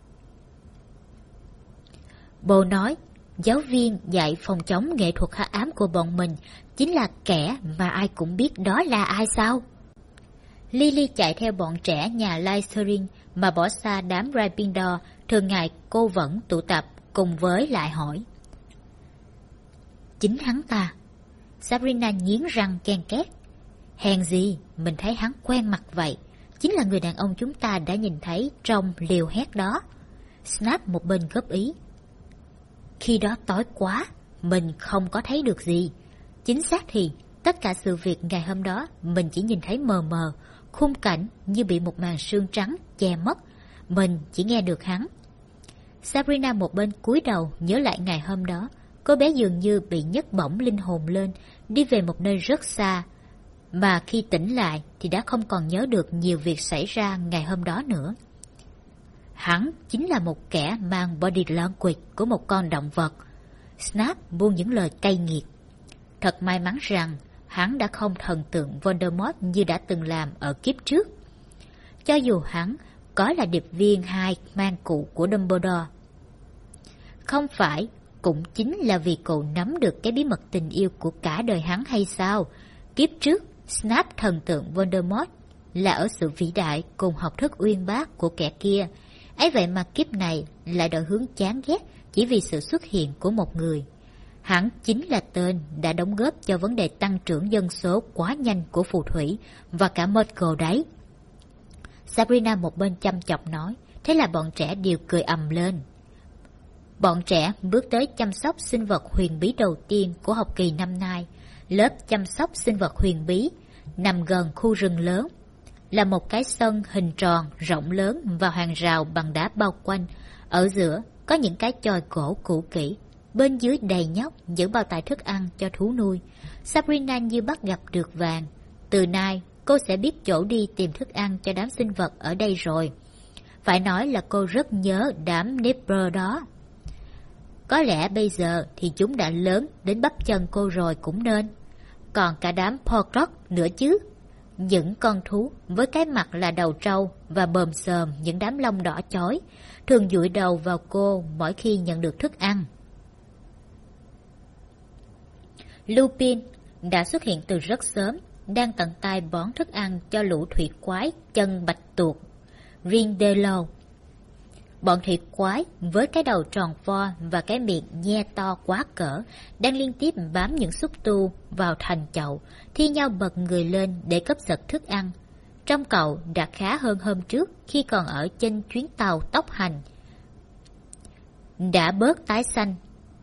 Bồ nói, giáo viên dạy phòng chống nghệ thuật hắc ám của bọn mình chính là kẻ mà ai cũng biết đó là ai sao? Lily chạy theo bọn trẻ nhà Slytherin mà bỏ xa đám Gryffindor thường ngày cô vẫn tụ tập cùng với lại hỏi. Chính hắn ta. Sabrina nghiến răng ken két. Hèn gì, mình thấy hắn quen mặt vậy. Chính là người đàn ông chúng ta đã nhìn thấy trong liều hét đó. Snape một bên góp ý. Khi đó tối quá, mình không có thấy được gì. Chính xác thì, tất cả sự việc ngày hôm đó mình chỉ nhìn thấy mờ mờ, khung cảnh như bị một màn sương trắng che mất. Mình chỉ nghe được hắn. Sabrina một bên cúi đầu nhớ lại ngày hôm đó. Cô bé dường như bị nhấc bổng linh hồn lên, đi về một nơi rất xa. Mà khi tỉnh lại thì đã không còn nhớ được nhiều việc xảy ra ngày hôm đó nữa. Hắn chính là một kẻ mang body language của một con động vật. Snape buông những lời cay nghiệt. Thật may mắn rằng hắn đã không thần tượng Voldemort như đã từng làm ở kiếp trước. Cho dù hắn có là điệp viên hai mang cụ của Dumbledore, không phải cũng chính là vì cậu nắm được cái bí mật tình yêu của cả đời hắn hay sao? Kiếp trước, Snape thần tượng Voldemort là ở sự vĩ đại cùng học thức uyên bác của kẻ kia. Ấy vậy mà kiếp này lại đổi hướng chán ghét chỉ vì sự xuất hiện của một người. Hắn chính là tên đã đóng góp cho vấn đề tăng trưởng dân số quá nhanh của phù thủy và cả Muggle đấy. Sabrina một bên chăm chọc nói, thế là bọn trẻ đều cười ầm lên. Bọn trẻ bước tới chăm sóc sinh vật huyền bí đầu tiên của học kỳ năm nay. Lớp chăm sóc sinh vật huyền bí nằm gần khu rừng lớn, là một cái sân hình tròn rộng lớn và hàng rào bằng đá bao quanh. Ở giữa có những cái chòi gỗ cũ kỹ, bên dưới đầy nhóc những bao tải thức ăn cho thú nuôi. Sabrina như bắt gặp được vàng. Từ nay cô sẽ biết chỗ đi tìm thức ăn cho đám sinh vật ở đây rồi. Phải nói là cô rất nhớ đám Nipper đó. Có lẽ bây giờ thì chúng đã lớn đến bắp chân cô rồi cũng nên. Còn cả đám Porkrock nữa chứ. Những con thú với cái mặt là đầu trâu và bờm xờm những đám lông đỏ chói, thường dụi đầu vào cô mỗi khi nhận được thức ăn. Lupin đã xuất hiện từ rất sớm, đang tận tay bón thức ăn cho lũ thủy quái chân bạch tuộc Rindello. Bọn thủy quái với cái đầu tròn vo và cái miệng nhe to quá cỡ đang liên tiếp bám những xúc tu vào thành chậu, thi nhau bật người lên để cướp giật thức ăn. Trông cậu đã khá hơn hôm trước khi còn ở trên chuyến tàu tốc hành. Đã bớt tái xanh,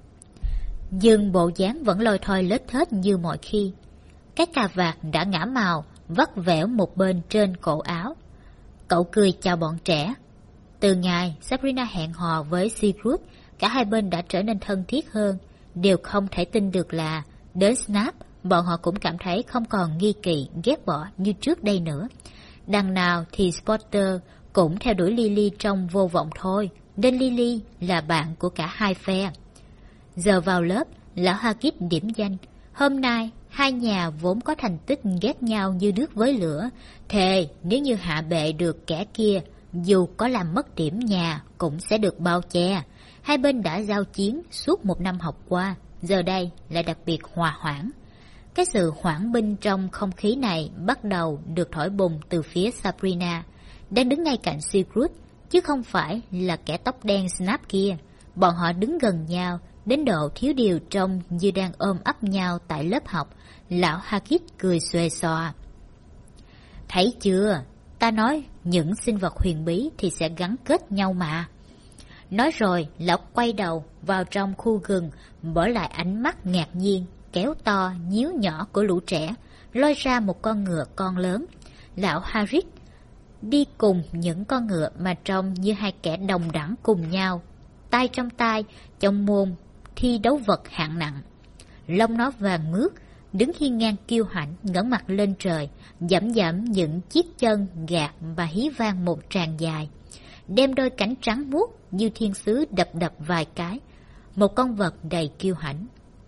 nhưng bộ dáng vẫn lôi thôi lết thết như mọi khi. Cái cà vạt đã ngả màu, vắt vẻo một bên trên cổ áo. Cậu cười chào bọn trẻ. Từ ngày Sabrina hẹn hò với Sigurd, cả hai bên đã trở nên thân thiết hơn. Điều không thể tin được là đến Snap, bọn họ cũng cảm thấy không còn nghi kỵ, ghét bỏ như trước đây nữa. Đằng nào thì Spotter cũng theo đuổi Lily trong vô vọng thôi, nên Lily là bạn của cả hai phe. Giờ vào lớp, lão Hagrid điểm danh. Hôm nay, hai nhà vốn có thành tích ghét nhau như nước với lửa. Thề, nếu như hạ bệ được kẻ kia, dù có làm mất điểm nhà cũng sẽ được bao che. Hai bên đã giao chiến suốt một năm học qua, giờ đây lại đặc biệt hòa hoãn. Cái sự hoãn binh trong không khí này bắt đầu được thổi bùng từ phía Sabrina, đang đứng ngay cạnh Sigurd, chứ không phải là kẻ tóc đen Snap kia. Bọn họ đứng gần nhau, đến độ thiếu điều trông như đang ôm ấp nhau tại lớp học. Lão Hagrid cười xuề xòa. Thấy chưa, ta nói những sinh vật huyền bí thì sẽ gắn kết nhau mà. Nói rồi, lão quay đầu vào trong khu rừng, bỏ lại ánh mắt ngạc nhiên, kéo to, nhíu nhỏ của lũ trẻ, lôi ra một con ngựa con lớn. Lão Hagrid đi cùng những con ngựa mà trông như hai kẻ đồng đẳng cùng nhau, tay trong tay, trong môn thi đấu vật hạng nặng. Lông nó vàng mướt, đứng hiên ngang kiêu hãnh, ngẩng mặt lên trời, dẫm dẫm những chiếc chân gạt và hí vang một tràng dài, đem đôi cánh trắng muốt như thiên sứ đập đập vài cái. Một con vật đầy kiêu hãnh.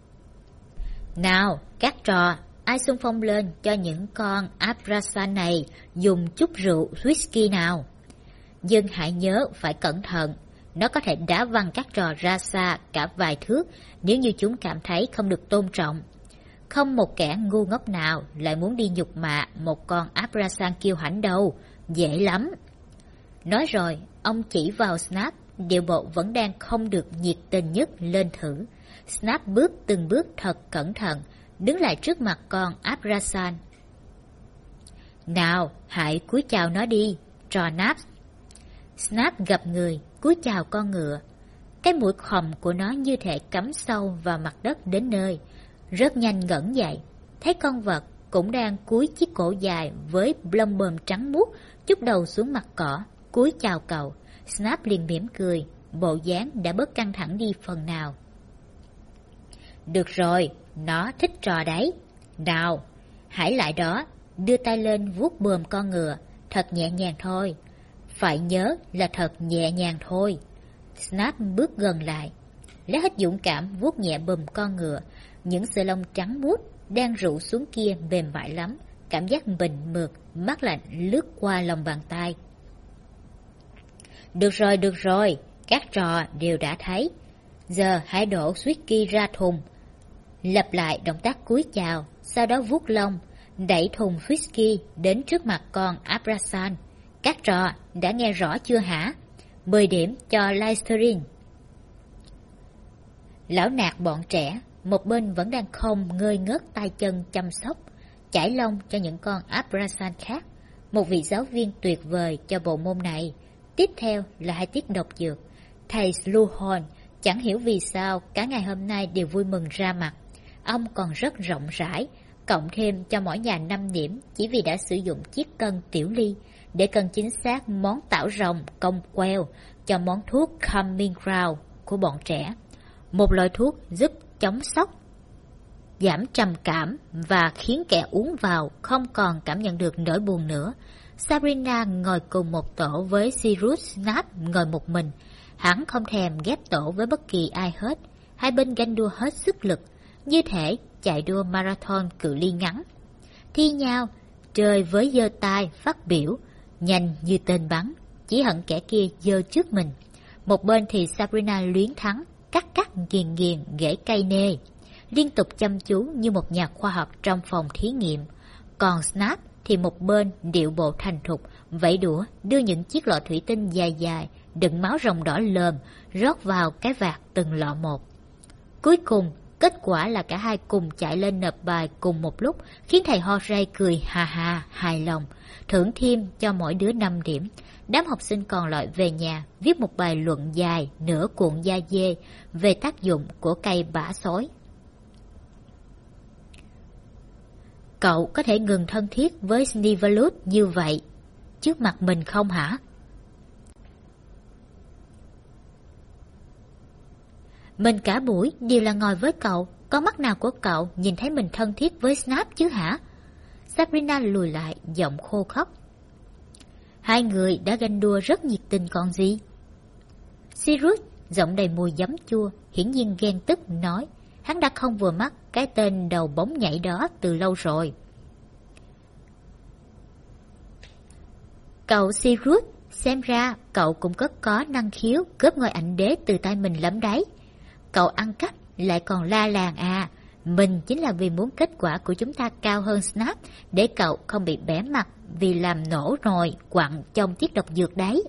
Nào, các trò, ai xung phong lên cho những con Abraxan này dùng chút rượu whisky nào. Nhưng hãy nhớ phải cẩn thận, nó có thể đá văng các trò ra xa cả vài thước nếu như chúng cảm thấy không được tôn trọng. Không một kẻ ngu ngốc nào lại muốn đi nhục mạ một con Abraxan kiêu hãnh đâu, dễ lắm. Nói rồi, ông chỉ vào Snap, điệu bộ vẫn đang không được nhiệt tình nhất lên thử. Snap bước từng bước thật cẩn thận, đứng lại trước mặt con Abraxan. Nào, hãy cúi chào nó đi, trò Naps. Snap gặp người, cúi chào con ngựa. Cái mũi khòm của nó như thể cắm sâu vào mặt đất đến nơi. Rất nhanh ngẩng dậy, thấy con vật cũng đang cúi chiếc cổ dài với lông bờm trắng muốt, chúc đầu xuống mặt cỏ, cúi chào cậu. Snap liền mỉm cười, bộ dáng đã bớt căng thẳng đi phần nào. Được rồi, nó thích trò đấy. Nào, hãy lại đó, đưa tay lên vuốt bờm con ngựa, thật nhẹ nhàng thôi. Phải nhớ là thật nhẹ nhàng thôi. Snap bước gần lại, lấy hết dũng cảm vuốt nhẹ bờm con ngựa. Những sợi lông trắng muốt đang rủ xuống kia mềm mại lắm, cảm giác bình mượt, mát lạnh lướt qua lòng bàn tay. Được rồi, các trò đều đã thấy. Giờ hãy đổ whisky ra thùng. Lặp lại động tác cúi chào, sau đó vuốt lông, đẩy thùng whisky đến trước mặt con Abraxan. Các trò đã nghe rõ chưa hả? 10 điểm cho Listerine. Lão nạt bọn trẻ, một bên vẫn đang không ngơi ngớt tay chân chăm sóc, chải lông cho những con Abraxan khác. Một vị giáo viên tuyệt vời cho bộ môn này. Tiếp theo là 2 tiết độc dược. Thầy Slughorn Chẳng hiểu vì sao cả ngày hôm nay đều vui mừng ra mặt. Ông còn rất rộng rãi, cộng thêm cho mỗi nhà 5 điểm chỉ vì đã sử dụng chiếc cân tiểu ly để cân chính xác món tảo rồng cong queo cho món thuốc Calming Ground của bọn trẻ. Một loại thuốc giúp chống sốc, giảm trầm cảm và khiến kẻ uống vào không còn cảm nhận được nỗi buồn nữa. Sabrina ngồi cùng một tổ với Sirius Snape ngồi một mình. Hắn không thèm ghép tổ với bất kỳ ai hết. Hai bên ganh đua hết sức lực, như thể chạy đua marathon cự ly ngắn. Thi nhau, trời với giơ tay phát biểu, nhanh như tên bắn, chỉ hận kẻ kia giơ trước mình. Một bên thì Sabrina luyến thắng, cắt nghiền ghễ cây nê, liên tục chăm chú như một nhà khoa học trong phòng thí nghiệm. Còn Snape thì một bên điệu bộ thành thục, vẫy đũa đưa những chiếc lọ thủy tinh dài dài đựng máu rồng đỏ lờm rót vào cái vạt từng lọ một. Cuối cùng, kết quả là cả hai cùng chạy lên nộp bài cùng một lúc, khiến thầy Horray cười hà hà hài lòng, thưởng thêm cho mỗi đứa 5 điểm. Đám học sinh còn lại về nhà viết một bài luận dài nửa cuộn da dê về tác dụng của cây bã sói. Cậu có thể ngừng thân thiết với Sneavalus như vậy trước mặt mình không hả? Mình cả buổi đều là ngồi với cậu, có mắt nào của cậu nhìn thấy mình thân thiết với Snape chứ hả? Sabrina lùi lại, giọng khô khốc. Hai người đã ganh đua rất nhiệt tình còn gì? Sirius, giọng đầy mùi giấm chua, hiển nhiên ghen tức, nói. Hắn đã không vừa mắt cái tên đầu bóng nhảy đó từ lâu rồi. Cậu Sirius, xem ra cậu cũng có năng khiếu cướp ngôi ảnh đế từ tay mình lắm đấy. Cậu ăn cắp lại còn la làng à. Mình chính là vì muốn kết quả của chúng ta cao hơn Snape, để cậu không bị bẽ mặt vì làm nổ nồi quặng trong tiết độc dược đấy.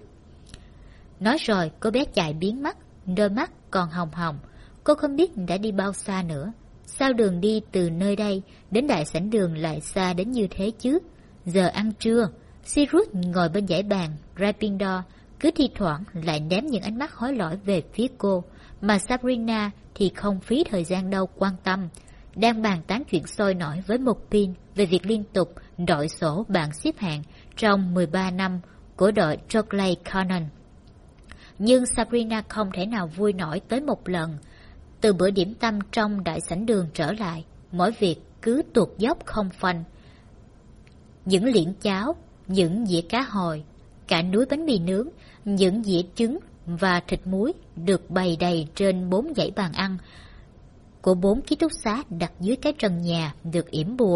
Nói rồi cô bé chạy biến mất, đôi mắt còn hồng hồng. Cô không biết đã đi bao xa nữa. Sao đường đi từ nơi đây đến đại sảnh đường lại xa đến như thế chứ? Giờ ăn trưa, Sirius ngồi bên dãy bàn Gryffindor, cứ thi thoảng lại ném những ánh mắt hối lỗi về phía cô, mà Sabrina thì không phí thời gian đâu quan tâm, đang bàn tán chuyện sôi nổi với Lupin về việc liên tục đội sổ bảng xếp hạng trong 13 năm của đội Choclay Cannon. Nhưng Sabrina không thể nào vui nổi tới một lần. Từ bữa điểm tâm trong đại sảnh đường trở lại, mỗi việc cứ tuột dốc không phanh. Những liễn cháo, những dĩa cá hồi, cả núi bánh mì nướng, những dĩa trứng và thịt muối được bày đầy trên 4 dãy bàn ăn của 4 ký túc xá đặt dưới cái trần nhà được yểm bùa.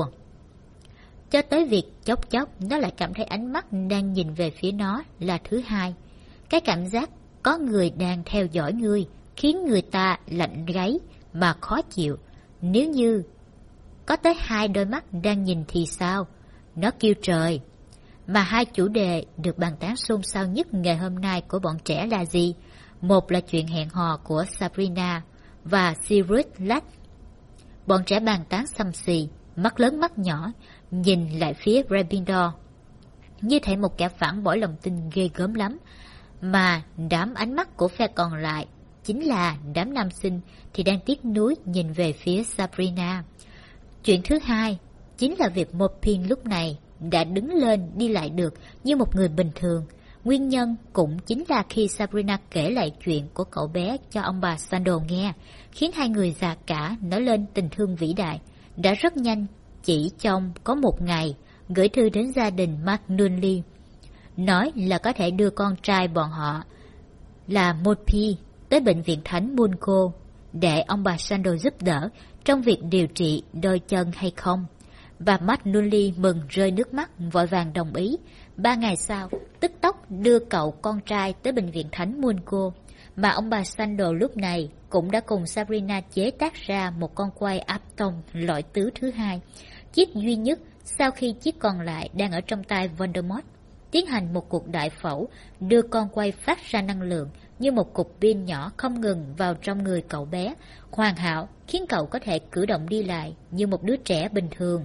Cho tới việc chốc chốc nó lại cảm thấy ánh mắt đang nhìn về phía nó là thứ hai. Cái cảm giác có người đang theo dõi ngươi khiến người ta lạnh gáy mà khó chịu. Nếu như có tới 2 đôi mắt đang nhìn thì sao? Nó kêu trời. Mà 2 chủ đề được bàn tán xôn xao nhất ngày hôm nay của bọn trẻ là gì? Một là chuyện hẹn hò của Sabrina và Sirius Black. Bọn trẻ bàn tán xăm xì, mắt lớn mắt nhỏ, nhìn lại phía Gryffindor như thể một kẻ phản bội lòng tin ghê gớm lắm. Mà đám ánh mắt của phe còn lại, chính là đám nam sinh, thì đang tiếc nuối nhìn về phía Sabrina. Chuyện thứ hai chính là việc Lupin lúc này đã đứng lên đi lại được như một người bình thường. Nguyên nhân cũng chính là khi Sabrina kể lại chuyện của cậu bé cho ông bà Sandal nghe, khiến hai người già cả nổi lên tình thương vĩ đại. Đã rất nhanh, chỉ trong có một ngày, gửi thư đến gia đình McNulty, nói là có thể đưa con trai bọn họ là Mopi tới bệnh viện Thánh Mungo để ông bà Sandal giúp đỡ trong việc điều trị đôi chân hay không. Và McNulty mừng rơi nước mắt, vội vàng đồng ý. 3 ngày sau, tức tốc đưa cậu con trai tới bệnh viện Thánh Mungo, mà ông bà Sandal lúc này cũng đã cùng Sabrina chế tác ra một con quay Apton loại tứ thứ hai, chiếc duy nhất sau khi chiếc còn lại đang ở trong tay Voldemort. Tiến hành một cuộc đại phẫu, đưa con quay phát ra năng lượng như một cục pin nhỏ không ngừng vào trong người cậu bé, hoàn hảo khiến cậu có thể cử động đi lại như một đứa trẻ bình thường.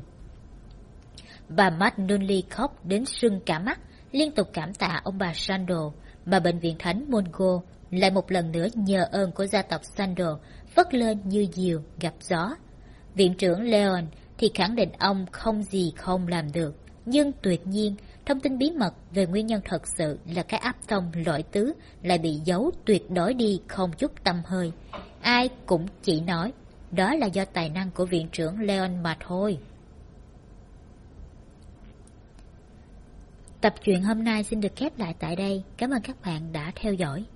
Bà McNulty khóc đến sưng cả mắt, liên tục cảm tạ ông bà Sandal, mà bệnh viện Thánh Mungo lại một lần nữa nhờ ơn của gia tộc Sandor vất lên như diều gặp gió. Viện trưởng Leon thì khẳng định ông không gì không làm được, nhưng tuyệt nhiên thông tin bí mật về nguyên nhân thật sự là cái áp tông loại tứ lại bị giấu tuyệt đối đi không chút tăm hơi. Ai cũng chỉ nói đó là do tài năng của viện trưởng Leon mà thôi. Tập truyện hôm nay xin được khép lại tại đây. Cảm ơn các bạn đã theo dõi.